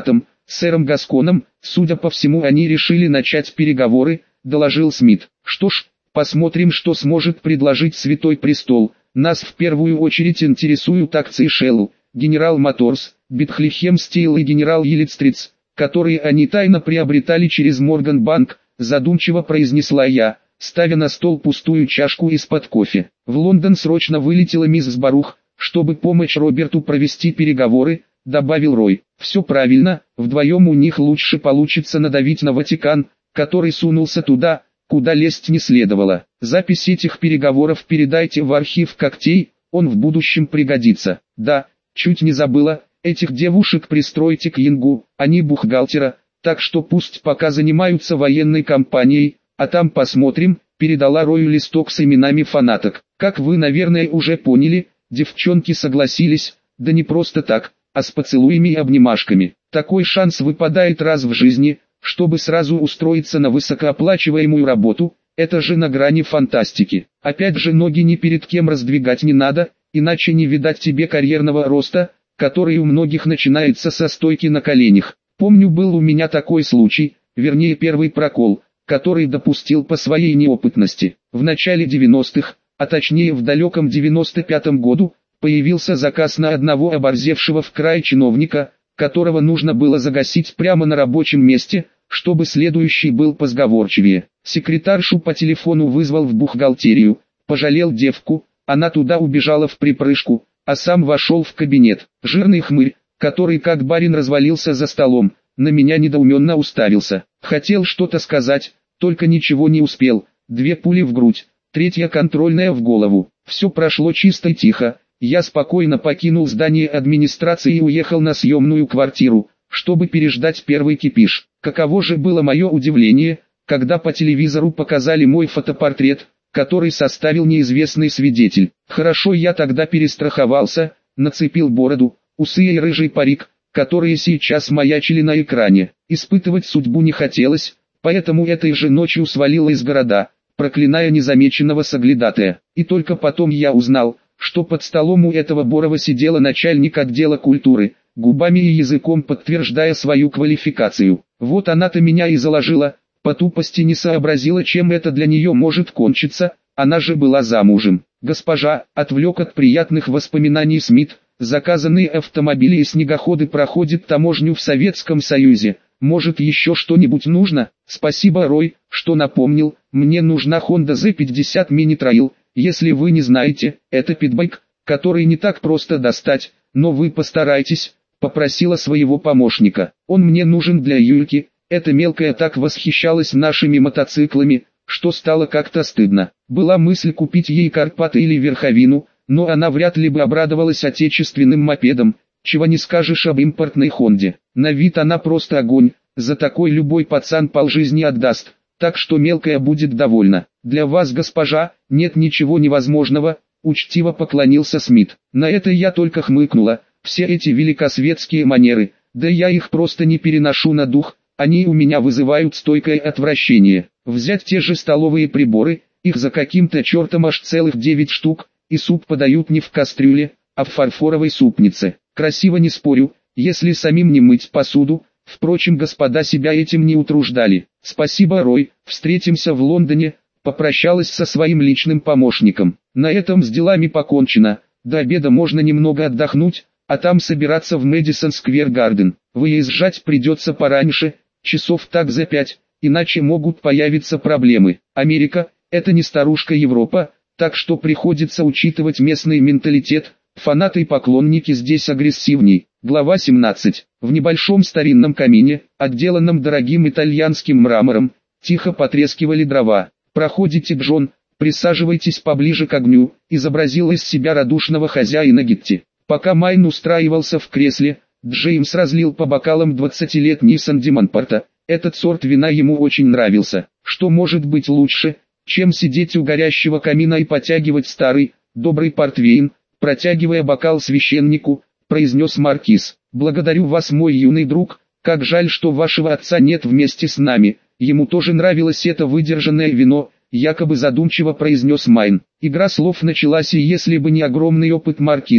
сэром Гасконом, судя по всему они решили начать переговоры, доложил Смит. Что ж, посмотрим, что сможет предложить Святой Престол. Нас в первую очередь интересуют акции Shell, General Motors, Bethlehem Steel и General Electric, которые они тайно приобретали через Morgan Bank, задумчиво произнесла я, ставя на стол пустую чашку из-под кофе. В Лондон срочно вылетела миссис Барух, чтобы помочь Роберту провести переговоры, добавил Рой. Все правильно, вдвоем у них лучше получится надавить на Ватикан, который сунулся туда, куда лезть не следовало. Запись этих переговоров передайте в архив когтей, он в будущем пригодится. Да, чуть не забыла, этих девушек пристройте к Янгу, они бухгалтера, так что пусть пока занимаются военной кампанией, а там посмотрим, передала Рою листок с именами фанаток. Как вы, наверное, уже поняли, девчонки согласились, да не просто так, а с поцелуями и обнимашками. Такой шанс выпадает раз в жизни, чтобы сразу устроиться на высокооплачиваемую работу, это же на грани фантастики. Опять же, ноги ни перед кем раздвигать не надо, иначе не видать тебе карьерного роста, который у многих начинается со стойки на коленях. Помню, был у меня такой случай, вернее первый прокол, который допустил по своей неопытности. В начале девяностых, а точнее в далеком девяносто пятом году, появился заказ на одного оборзевшего в край чиновника, которого нужно было загасить прямо на рабочем месте, чтобы следующий был позговорчивее. Секретаршу по телефону вызвал в бухгалтерию, пожалел девку, она туда убежала в припрыжку, а сам вошел в кабинет. Жирный хмырь, который как барин развалился за столом, на меня недоуменно уставился. Хотел что-то сказать, только ничего не успел. Две пули в грудь, третья контрольная в голову. Все прошло чисто и тихо. Я спокойно покинул здание администрации и уехал на съемную квартиру, чтобы переждать первый кипиш. Каково же было мое удивление, когда по телевизору показали мой фотопортрет, который составил неизвестный свидетель. Хорошо я тогда перестраховался, нацепил бороду, усы и рыжий парик, которые сейчас маячили на экране. Испытывать судьбу не хотелось, поэтому этой же ночью свалил из города, проклиная незамеченного соглядатая. И только потом я узнал, что под столом у этого Борова сидела начальник отдела культуры, губами и языком подтверждая свою квалификацию. Вот она-то меня и заложила, по тупости не сообразила, чем это для нее может кончиться, она же была замужем. Госпожа, отвлек от приятных воспоминаний Смит, заказанные автомобили и снегоходы проходят таможню в Советском Союзе. Может еще что-нибудь нужно? Спасибо, Рой, что напомнил, мне нужна Honda зет пятьдесят Mini Trail. Если вы не знаете, это питбайк, который не так просто достать, но вы постарайтесь, попросила своего помощника. Он мне нужен для Юльки, эта мелкая так восхищалась нашими мотоциклами, что стало как-то стыдно. Была мысль купить ей Карпаты или Верховину, но она вряд ли бы обрадовалась отечественным мопедам, чего не скажешь об импортной Хонде. На вид она просто огонь, за такой любой пацан полжизни отдаст, так что мелкая будет довольна. Для вас, госпожа, нет ничего невозможного, учтиво поклонился Смит. На это я только хмыкнула, все эти великосветские манеры, да я их просто не переношу на дух, они у меня вызывают стойкое отвращение. Взять те же столовые приборы, их за каким-то чертом аж целых девять штук, и суп подают не в кастрюле, а в фарфоровой супнице. Красиво не спорю, если самим не мыть посуду, впрочем господа себя этим не утруждали. Спасибо, Рой, встретимся в Лондоне, попрощалась со своим личным помощником. На этом с делами покончено, до обеда можно немного отдохнуть, а там собираться в Мэдисон Сквер Гарден. Выезжать придется пораньше, часов так за пять, иначе могут появиться проблемы. Америка – это не старушка Европа, так что приходится учитывать местный менталитет. Фанаты и поклонники здесь агрессивней. Глава семнадцать. В небольшом старинном камине, отделанном дорогим итальянским мрамором, тихо потрескивали дрова. «Проходите, Джон, присаживайтесь поближе к огню», изобразил из себя радушного хозяина Гитти. Пока Майн устраивался в кресле, Джеймс разлил по бокалам двадцатилетний Сандиманпорта. Этот сорт вина ему очень нравился. Что может быть лучше, чем сидеть у горящего камина и потягивать старый, добрый портвейн, протягивая бокал священнику, произнес маркиз. «Благодарю вас, мой юный друг, как жаль, что вашего отца нет вместе с нами, ему тоже нравилось это выдержанное вино», якобы задумчиво произнес Майн. Игра слов началась, и если бы не огромный опыт маркиза,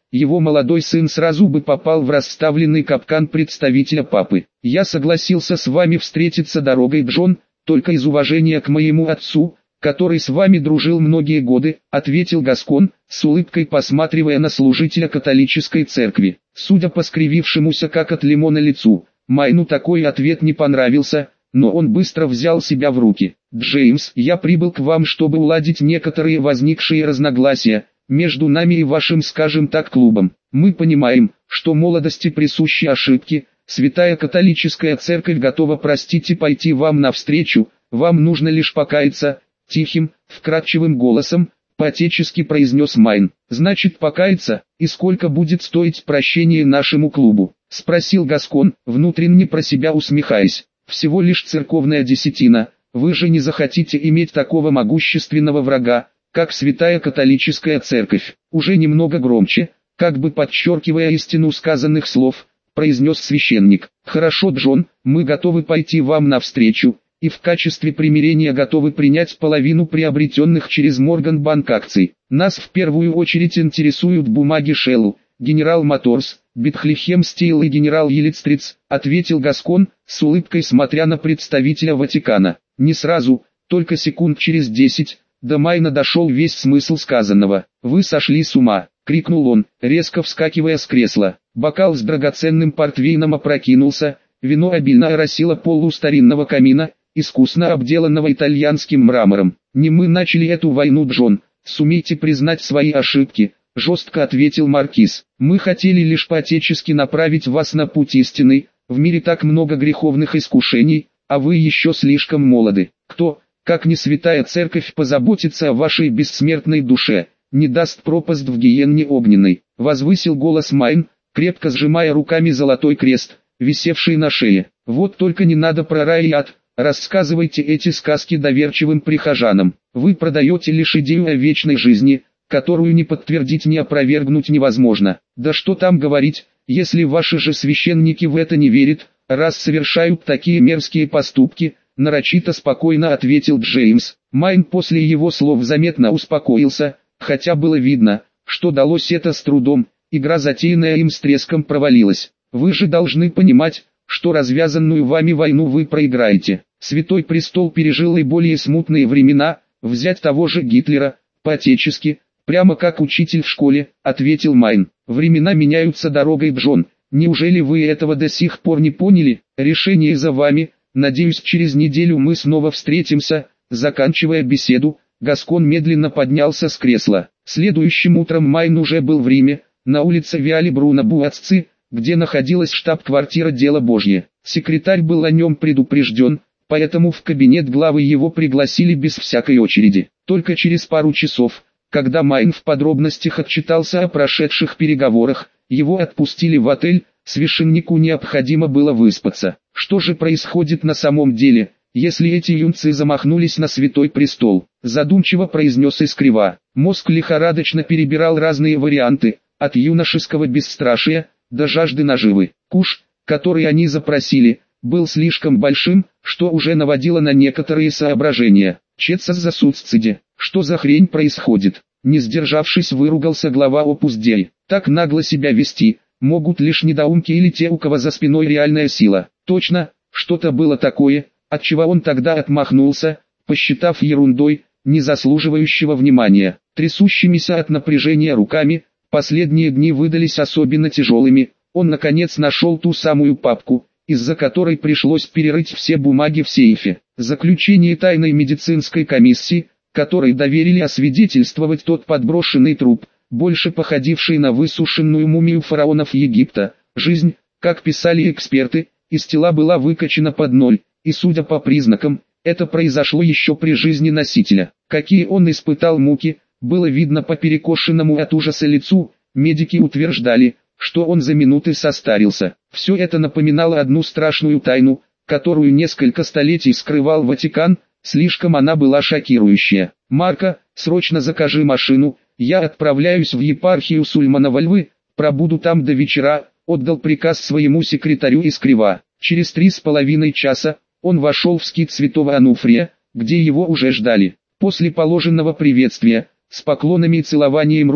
его молодой сын сразу бы попал в расставленный капкан представителя папы. Я согласился с вами встретиться дорогой, Джон, только из уважения к моему отцу, который с вами дружил многие годы, ответил Гаскон, с улыбкой посматривая на служителя католической церкви. Судя по скривившемуся как от лимона лицу, Майну такой ответ не понравился, но он быстро взял себя в руки. «Джеймс, я прибыл к вам, чтобы уладить некоторые возникшие разногласия между нами и вашим, скажем так, клубом. Мы понимаем, что молодости присущи ошибки, Святая католическая церковь готова простить и пойти вам навстречу, вам нужно лишь покаяться», тихим, вкрадчивым голосом, по-отечески произнес Майн. «Значит, покаяться, и сколько будет стоить прощение нашему клубу?» — спросил Гаскон, внутренне про себя усмехаясь. «Всего лишь церковная десятина, вы же не захотите иметь такого могущественного врага, как Святая католическая церковь». Уже немного громче, как бы подчеркивая истину сказанных слов, произнес священник. «Хорошо, Джон, мы готовы пойти вам навстречу, и в качестве примирения готовы принять половину приобретенных через Морганбанк акций. Нас в первую очередь интересуют бумаги Шеллу, Генерал Моторс, Бетхлехем Стил и Генерал Елитстриц», ответил Гаскон, с улыбкой смотря на представителя Ватикана. Не сразу, только секунд через десять, до Майна дошел весь смысл сказанного. «Вы сошли с ума!» — крикнул он, резко вскакивая с кресла. Бокал с драгоценным портвейном опрокинулся, вино обильно оросило пол у старинного камина, искусно обделанного итальянским мрамором. «Не мы начали эту войну, Джон, сумейте признать свои ошибки», — жестко ответил Маркиз. «Мы хотели лишь по-отечески направить вас на путь истинный, в мире так много греховных искушений, а вы еще слишком молоды. Кто, как не Святая Церковь, позаботится о вашей бессмертной душе, не даст пропасть в гиенне огненной», — возвысил голос Майн, крепко сжимая руками золотой крест, висевший на шее. «Вот только не надо про рай и ад, рассказывайте эти сказки доверчивым прихожанам. Вы продаете лишь идею о вечной жизни, которую ни подтвердить, ни опровергнуть невозможно. Да что там говорить, если ваши же священники в это не верят, раз совершают такие мерзкие поступки», нарочито спокойно ответил Джеймс. Майн после его слов заметно успокоился, хотя было видно, что далось это с трудом, игра, затеянная им, с треском провалилась. «Вы же должны понимать, что развязанную вами войну вы проиграете. Святой Престол пережил и более смутные времена, взять того же Гитлера, по-отечески, прямо как учитель в школе», — ответил Майн. «Времена меняются дорогой, Джон, неужели вы этого до сих пор не поняли? Решение за вами, надеюсь, через неделю мы снова встретимся». Заканчивая беседу, Гаскон медленно поднялся с кресла. Следующим утром Майн уже был в Риме, на улице Виали Бруно Буацци, где находилась штаб-квартира «Дело Божье». Секретарь был о нем предупрежден, поэтому в кабинет главы его пригласили без всякой очереди. Только через пару часов, когда Майн в подробностях отчитался о прошедших переговорах, его отпустили в отель. Священнику необходимо было выспаться. Что же происходит на самом деле, если эти юнцы замахнулись на Святой Престол? Задумчиво произнес Искрива. Мозг лихорадочно перебирал разные варианты, от юношеского бесстрашия до жажды наживы. Куш, который они запросили, был слишком большим, что уже наводило на некоторые соображения. «Четсас за суцциде, что за хрень происходит?» Не сдержавшись, выругался глава Опус Дей. «Так нагло себя вести могут лишь недоумки или те, у кого за спиной реальная сила». Точно, что-то было такое, от чего он тогда отмахнулся, посчитав ерундой, не заслуживающего внимания. Трясущимися от напряжения руками, последние дни выдались особенно тяжелыми. Он наконец нашел ту самую папку, из-за которой пришлось перерыть все бумаги в сейфе. Заключение тайной медицинской комиссии, которой доверили освидетельствовать тот подброшенный труп, больше походивший на высушенную мумию фараонов Египта. Жизнь, как писали эксперты, из тела была выкачана под ноль, и судя по признакам, это произошло еще при жизни носителя. Какие он испытал муки, было видно по перекошенному от ужаса лицу. Медики утверждали, что он за минуты состарился. Все это напоминало одну страшную тайну, которую несколько столетий скрывал Ватикан, слишком она была шокирующая. «Марко, срочно закажи машину, я отправляюсь в епархию Сульманова Львы, пробуду там до вечера», отдал приказ своему секретарю Искрива. Через три с половиной часа он вошел в скит святого Ануфрия, где его уже ждали. После положенного приветствия, с поклонами и целованием рук,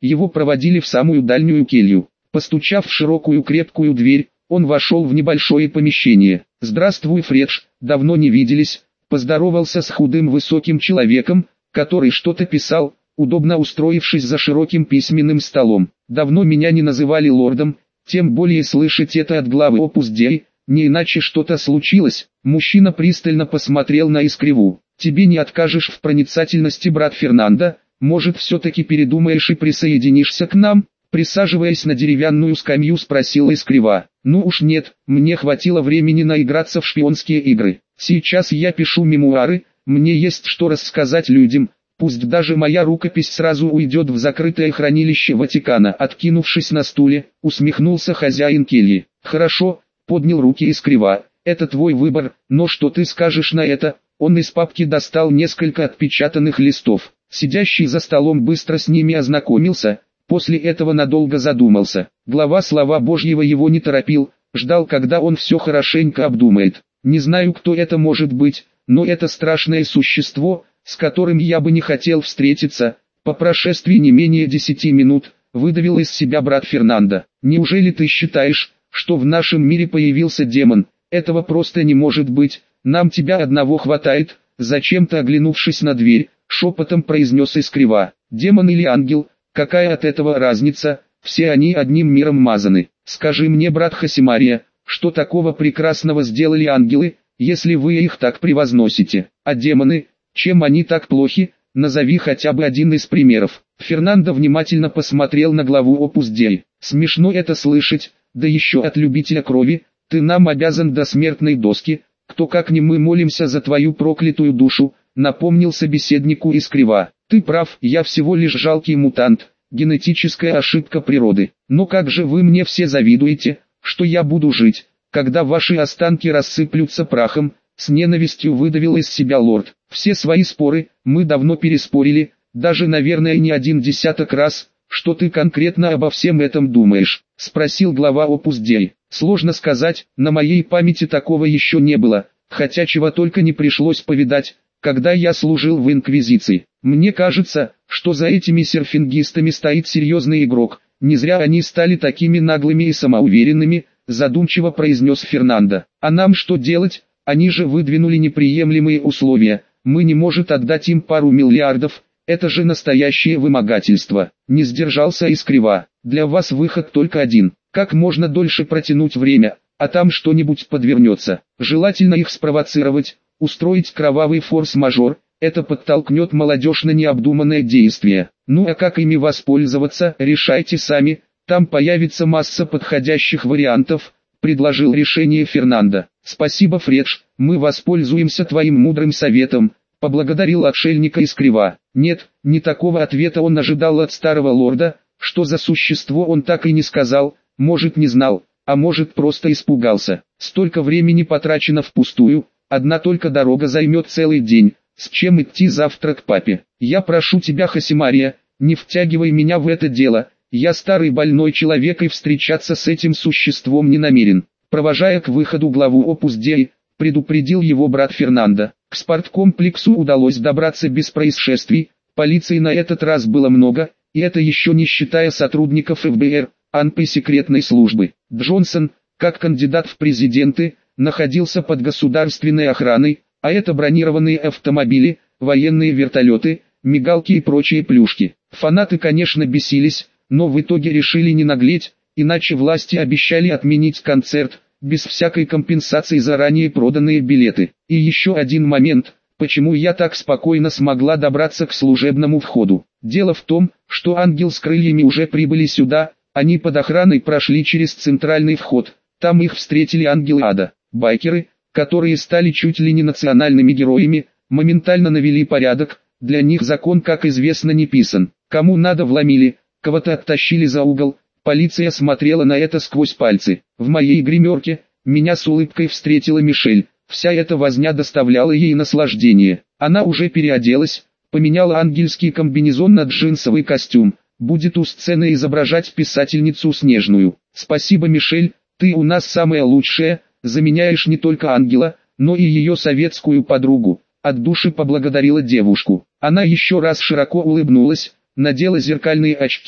Его проводили в самую дальнюю келью. Постучав в широкую крепкую дверь, он вошел в небольшое помещение. «Здравствуй, Фредж, давно не виделись», — поздоровался с худым высоким человеком, который что-то писал, удобно устроившись за широким письменным столом. «Давно меня не называли лордом, тем более слышать это от главы Opus Dei, не иначе что-то случилось». Мужчина пристально посмотрел на Искриву. «Тебе не откажешь в проницательности, брат Фернандо, может все-таки передумаешь и присоединишься к нам?» Присаживаясь на деревянную скамью, спросил Искрива. «Ну уж нет, мне хватило времени наиграться в шпионские игры. Сейчас я пишу мемуары, мне есть что рассказать людям, пусть даже моя рукопись сразу уйдет в закрытое хранилище Ватикана». Откинувшись на стуле, усмехнулся хозяин кельи. «Хорошо», — поднял руки Искрива, — «это твой выбор, но что ты скажешь на это?» Он из папки достал несколько отпечатанных листов. Сидящий за столом быстро с ними ознакомился. После этого надолго задумался. Глава слова Божьего его не торопил, ждал, когда он все хорошенько обдумает. «Не знаю, кто это может быть, но это страшное существо, с которым я бы не хотел встретиться». По прошествии не менее десяти минут, выдавил из себя брат Фернандо. «Неужели ты считаешь, что в нашем мире появился демон? Этого просто не может быть, нам тебя одного хватает». Зачем-то оглянувшись на дверь, шепотом произнес Искрива. «Демон или ангел? Какая от этого разница, все они одним миром мазаны. Скажи мне, брат Хосимария, что такого прекрасного сделали ангелы, если вы их так превозносите? А демоны, чем они так плохи? Назови хотя бы один из примеров». Фернандо внимательно посмотрел на главу Opus Dei. «Смешно это слышать, да еще от любителя крови. Ты нам обязан до смертной доски, кто как не мы молимся за твою проклятую душу», напомнил собеседнику Искрива. «Ты прав, я всего лишь жалкий мутант, генетическая ошибка природы. Но как же вы мне все завидуете, что я буду жить, когда ваши останки рассыплются прахом?» С ненавистью выдавил из себя лорд. «Все свои споры, мы давно переспорили, даже, наверное, не один десяток раз. Что ты конкретно обо всем этом думаешь?» Спросил глава Opus Dei. «Сложно сказать, на моей памяти такого еще не было, хотя чего только не пришлось повидать, когда я служил в Инквизиции. Мне кажется, что за этими серфингистами стоит серьезный игрок, не зря они стали такими наглыми и самоуверенными», задумчиво произнес Фернандо. «А нам что делать? Они же выдвинули неприемлемые условия, мы не можем отдать им пару миллиардов, это же настоящее вымогательство». Не сдержался Искрива. «Для вас выход только один, как можно дольше протянуть время, а там что-нибудь подвернется. Желательно их спровоцировать, устроить кровавый форс-мажор, это подтолкнет молодежь на необдуманное действие. Ну а как ими воспользоваться, решайте сами, там появится масса подходящих вариантов», предложил решение Фернандо. «Спасибо, Фредж, мы воспользуемся твоим мудрым советом», поблагодарил отшельника Искрива. Нет, не такого ответа он ожидал от старого лорда, что за существо он так и не сказал, может не знал, а может просто испугался. Столько времени потрачено впустую, одна только дорога займет целый день, с чем идти завтра к папе. Я прошу тебя, Хосимария, не втягивай меня в это дело, я старый больной человек и встречаться с этим существом не намерен. Провожая к выходу главу Opus Dei, предупредил его брат Фернандо. К спорткомплексу удалось добраться без происшествий, полиции на этот раз было много, и это еще не считая сотрудников эф бэ эр, ан пэ секретной службы. Джонсон, как кандидат в президенты, находился под государственной охраной, а это бронированные автомобили, военные вертолеты, мигалки и прочие плюшки. Фанаты, конечно, бесились, но в итоге решили не наглеть, иначе власти обещали отменить концерт, без всякой компенсации за ранее проданные билеты. И еще один момент, почему я так спокойно смогла добраться к служебному входу. Дело в том, что ангел с крыльями уже прибыли сюда, они под охраной прошли через центральный вход, там их встретили ангелы ада. Байкеры, которые стали чуть ли не национальными героями, моментально навели порядок, для них закон, как известно, не писан. Кому надо вломили, кого-то оттащили за угол. Полиция смотрела на это сквозь пальцы. В моей гримерке меня с улыбкой встретила Мишель. Вся эта возня доставляла ей наслаждение. Она уже переоделась, поменяла ангельский комбинезон на джинсовый костюм. Будет у сцены изображать писательницу Снежную. «Спасибо, Мишель, ты у нас самая лучшая, заменяешь не только ангела, но и ее советскую подругу». От души поблагодарила девушку. Она еще раз широко улыбнулась, надела зеркальные очки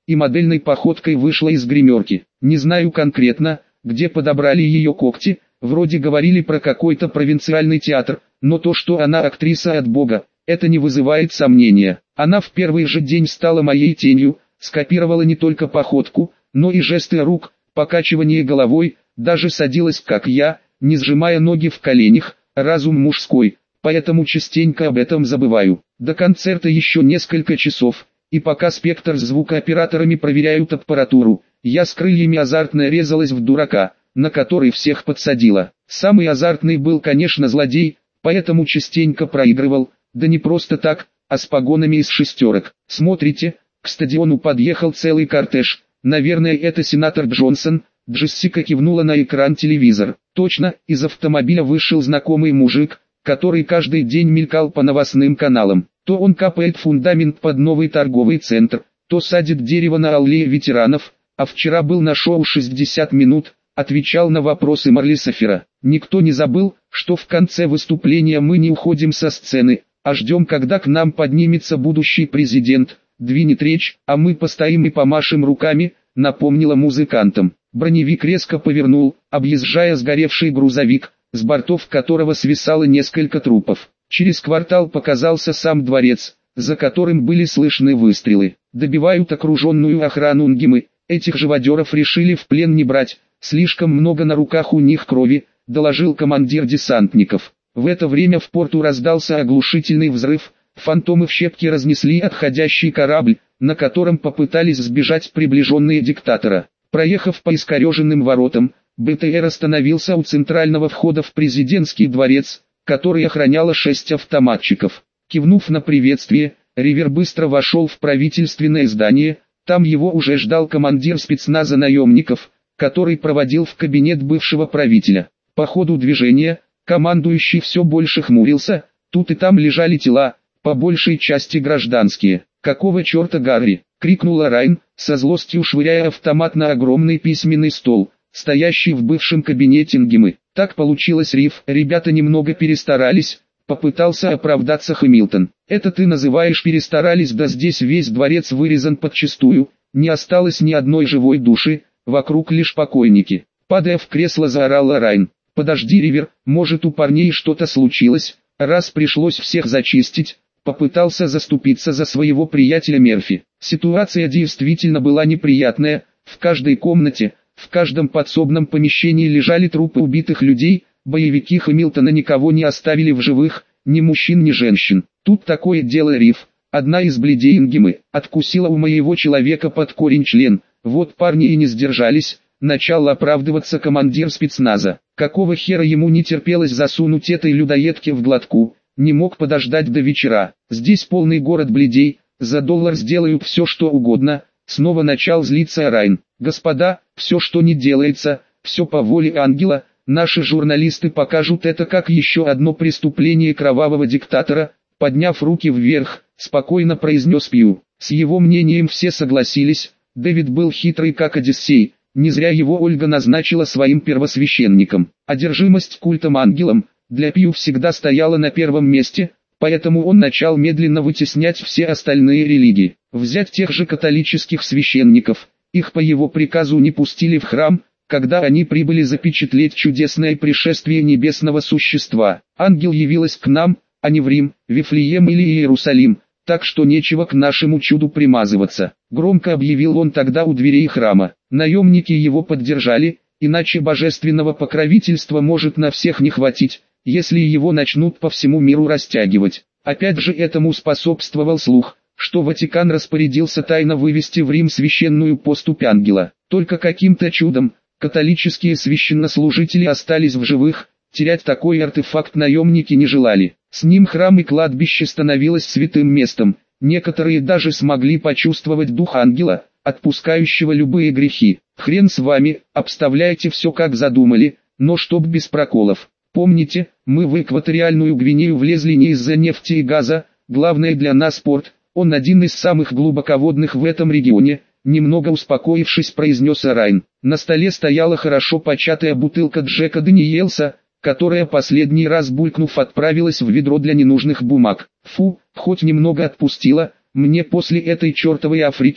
и модельной походкой вышла из гримерки. Не знаю конкретно, где подобрали ее когти, вроде говорили про какой-то провинциальный театр, но то, что она актриса от Бога, это не вызывает сомнения. Она в первый же день стала моей тенью, скопировала не только походку, но и жесты рук, покачивание головой, даже садилась как я, не сжимая ноги в коленях, разум мужской, поэтому частенько об этом забываю. До концерта еще несколько часов, и пока спектр с звукооператорами проверяют аппаратуру, я с крыльями азартно резалась в дурака, на который всех подсадила. Самый азартный был, конечно, злодей, поэтому частенько проигрывал, да не просто так, а с погонами из шестерок. Смотрите, к стадиону подъехал целый кортеж, наверное это сенатор Джонсон. Джессика кивнула на экран телевизор. Точно, из автомобиля вышел знакомый мужик, который каждый день мелькал по новостным каналам. То он капает фундамент под новый торговый центр, то садит дерево на аллее ветеранов, а вчера был на шоу шестьдесят минут, отвечал на вопросы Марлисофера. Никто не забыл, что в конце выступления мы не уходим со сцены, а ждем, когда к нам поднимется будущий президент, двинет речь, а мы постоим и помашем руками, напомнила музыкантам. Броневик резко повернул, объезжая сгоревший грузовик, с бортов которого свисало несколько трупов. Через квартал показался сам дворец, за которым были слышны выстрелы. Добивают окруженную охрану Нгимы, этих живодеров решили в плен не брать, слишком много на руках у них крови, доложил командир десантников. В это время в порту раздался оглушительный взрыв, фантомы в щепки разнесли отходящий корабль, на котором попытались сбежать приближенные диктатора. Проехав по искореженным воротам, БТР остановился у центрального входа в президентский дворец, который охраняло шесть автоматчиков. Кивнув на приветствие, Ривер быстро вошел в правительственное здание, там его уже ждал командир спецназа наемников, который проводил в кабинет бывшего правителя. По ходу движения, командующий все больше хмурился, тут и там лежали тела, по большей части гражданские. «Какого черта, Гарри?» — крикнула Райн, со злостью швыряя автомат на огромный письменный стол, стоящий в бывшем кабинете Нгимы. «Так получилось, Рив, ребята немного перестарались», — попытался оправдаться Хэмилтон. «Это ты называешь перестарались, да здесь весь дворец вырезан подчистую, не осталось ни одной живой души, вокруг лишь покойники». Падая в кресло, заорала Райн. «Подожди, Ривер, может у парней что-то случилось, раз пришлось всех зачистить». Попытался заступиться за своего приятеля Мерфи. Ситуация действительно была неприятная, в каждой комнате, в каждом подсобном помещении лежали трупы убитых людей, боевики Хэмилтона никого не оставили в живых, ни мужчин, ни женщин. Тут такое дело, Рив. Одна из бледей Нгимы откусила у моего человека под корень член, вот парни и не сдержались, начал оправдываться командир спецназа. Какого хера ему не терпелось засунуть этой людоедке в глотку? Не мог подождать до вечера. Здесь полный город бледей, за доллар сделают все что угодно. Снова начал злиться Райн. Господа, все что не делается, все по воле ангела. Наши журналисты покажут это как еще одно преступление кровавого диктатора. Подняв руки вверх, спокойно произнес Пью. С его мнением все согласились. Дэвид был хитрый как Одиссей. Не зря его Ольга назначила своим первосвященником. Одержимость культом ангелом для Пью всегда стояла на первом месте, поэтому он начал медленно вытеснять все остальные религии. Взять тех же католических священников, их по его приказу не пустили в храм, когда они прибыли запечатлеть чудесное пришествие небесного существа. Ангел явилась к нам, а не в Рим, Вифлеем или Иерусалим, так что нечего к нашему чуду примазываться. Громко объявил он тогда у дверей храма. Наемники его поддержали, иначе божественного покровительства может на всех не хватить, если его начнут по всему миру растягивать. Опять же этому способствовал слух, что Ватикан распорядился тайно вывести в Рим священную поступь ангела. Только каким-то чудом, католические священнослужители остались в живых, терять такой артефакт наемники не желали. С ним храм и кладбище становилось святым местом, некоторые даже смогли почувствовать дух ангела, отпускающего любые грехи. Хрен с вами, обставляйте все как задумали, но чтоб без проколов. Помните, мы в экваториальную Гвинею влезли не из-за нефти и газа, главное для нас порт, он один из самых глубоководных в этом регионе, немного успокоившись произнес Райн. На столе стояла хорошо початая бутылка Джека Даниэлса, которая последний раз булькнув отправилась в ведро для ненужных бумаг. Фу, хоть немного отпустила, мне после этой чертовой Африки,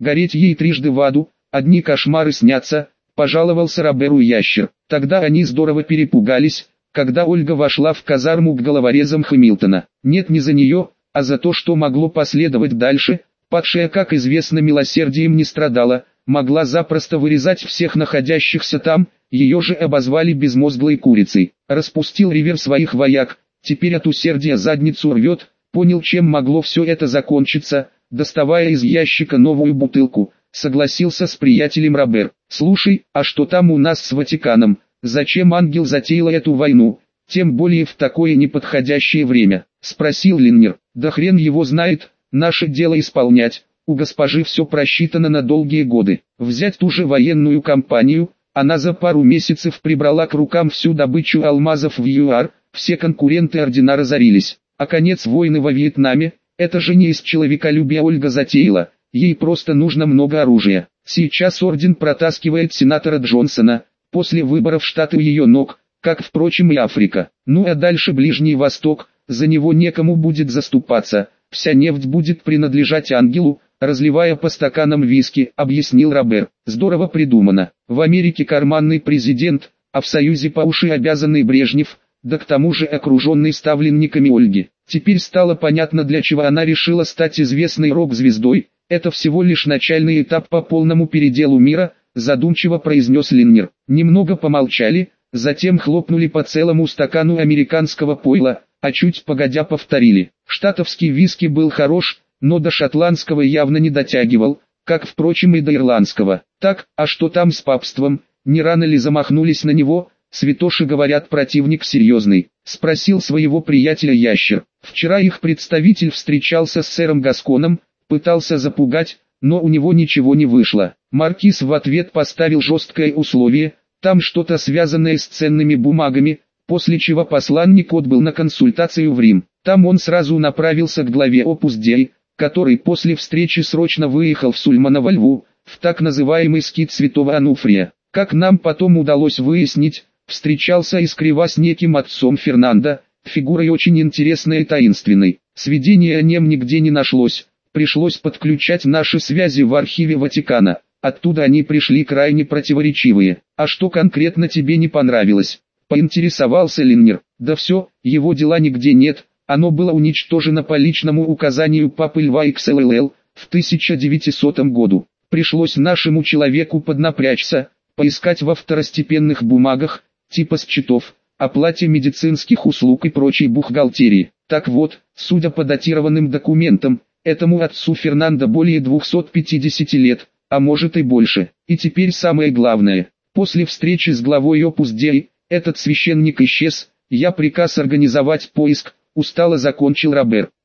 Гореть ей трижды в аду, одни кошмары снятся, пожаловался Роберу ящер. Тогда они здорово перепугались, когда Ольга вошла в казарму к головорезам Хэмилтона. Нет, не за нее, а за то, что могло последовать дальше. Падшая, как известно, милосердием не страдала, могла запросто вырезать всех находящихся там, ее же обозвали безмозглой курицей. Распустил Ривер своих вояк, теперь от усердия задницу рвет, понял, чем могло все это закончиться, доставая из ящика новую бутылку, согласился с приятелем Робер. «Слушай, а что там у нас с Ватиканом? Зачем ангел затеял эту войну, тем более в такое неподходящее время?» — спросил Линнер. «Да хрен его знает, наше дело исполнять, у госпожи все просчитано на долгие годы. Взять ту же военную кампанию, она за пару месяцев прибрала к рукам всю добычу алмазов в ЮАР, все конкуренты ордена разорились, а конец войны во Вьетнаме, это же не из человеколюбия Ольга затеяла, ей просто нужно много оружия. Сейчас орден протаскивает сенатора Джонсона, после выборов штаты у ее ног, как, впрочем, и Африка. Ну а дальше Ближний Восток, за него некому будет заступаться, вся нефть будет принадлежать ангелу, разливая по стаканам виски, объяснил Робер. Здорово придумано. В Америке карманный президент, а в Союзе по уши обязанный Брежнев, да к тому же окруженный ставленниками Ольги. Теперь стало понятно, для чего она решила стать известной рок-звездой. Это всего лишь начальный этап по полному переделу мира, задумчиво произнес Линнер. Немного помолчали, затем хлопнули по целому стакану американского пойла, а чуть погодя повторили. Штатовский виски был хорош, но до шотландского явно не дотягивал, как, впрочем, и до ирландского. Так, а что там с папством, не рано ли замахнулись на него? Святоши говорят, противник серьезный, спросил своего приятеля ящер. Вчера их представитель встречался с сэром Гасконом, пытался запугать, но у него ничего не вышло. Маркиз в ответ поставил жесткое условие, там что-то связанное с ценными бумагами, после чего посланник отбыл на консультацию в Рим. Там он сразу направился к главе Opus Dei, который после встречи срочно выехал в Сульманово Льву, в так называемый скит святого Ануфрия. Как нам потом удалось выяснить, встречался искрива с неким отцом Фернандо, фигурой очень интересной и таинственной. Сведения о нем нигде не нашлось, пришлось подключать наши связи в архиве Ватикана, оттуда они пришли крайне противоречивые. А что конкретно тебе не понравилось? Поинтересовался Линнер. Да все, его дела нигде нет, оно было уничтожено по личному указанию папы Льва икс эл эл в тысяча девятисотом году. Пришлось нашему человеку поднапрячься, поискать во второстепенных бумагах, типа счетов, оплате медицинских услуг и прочей бухгалтерии. Так вот, судя по датированным документам, этому отцу Фернандо более двухсот пятидесяти лет, а может и больше. И теперь самое главное, после встречи с главой Opus Dei, этот священник исчез, я приказ организовать поиск, устало закончил Робер.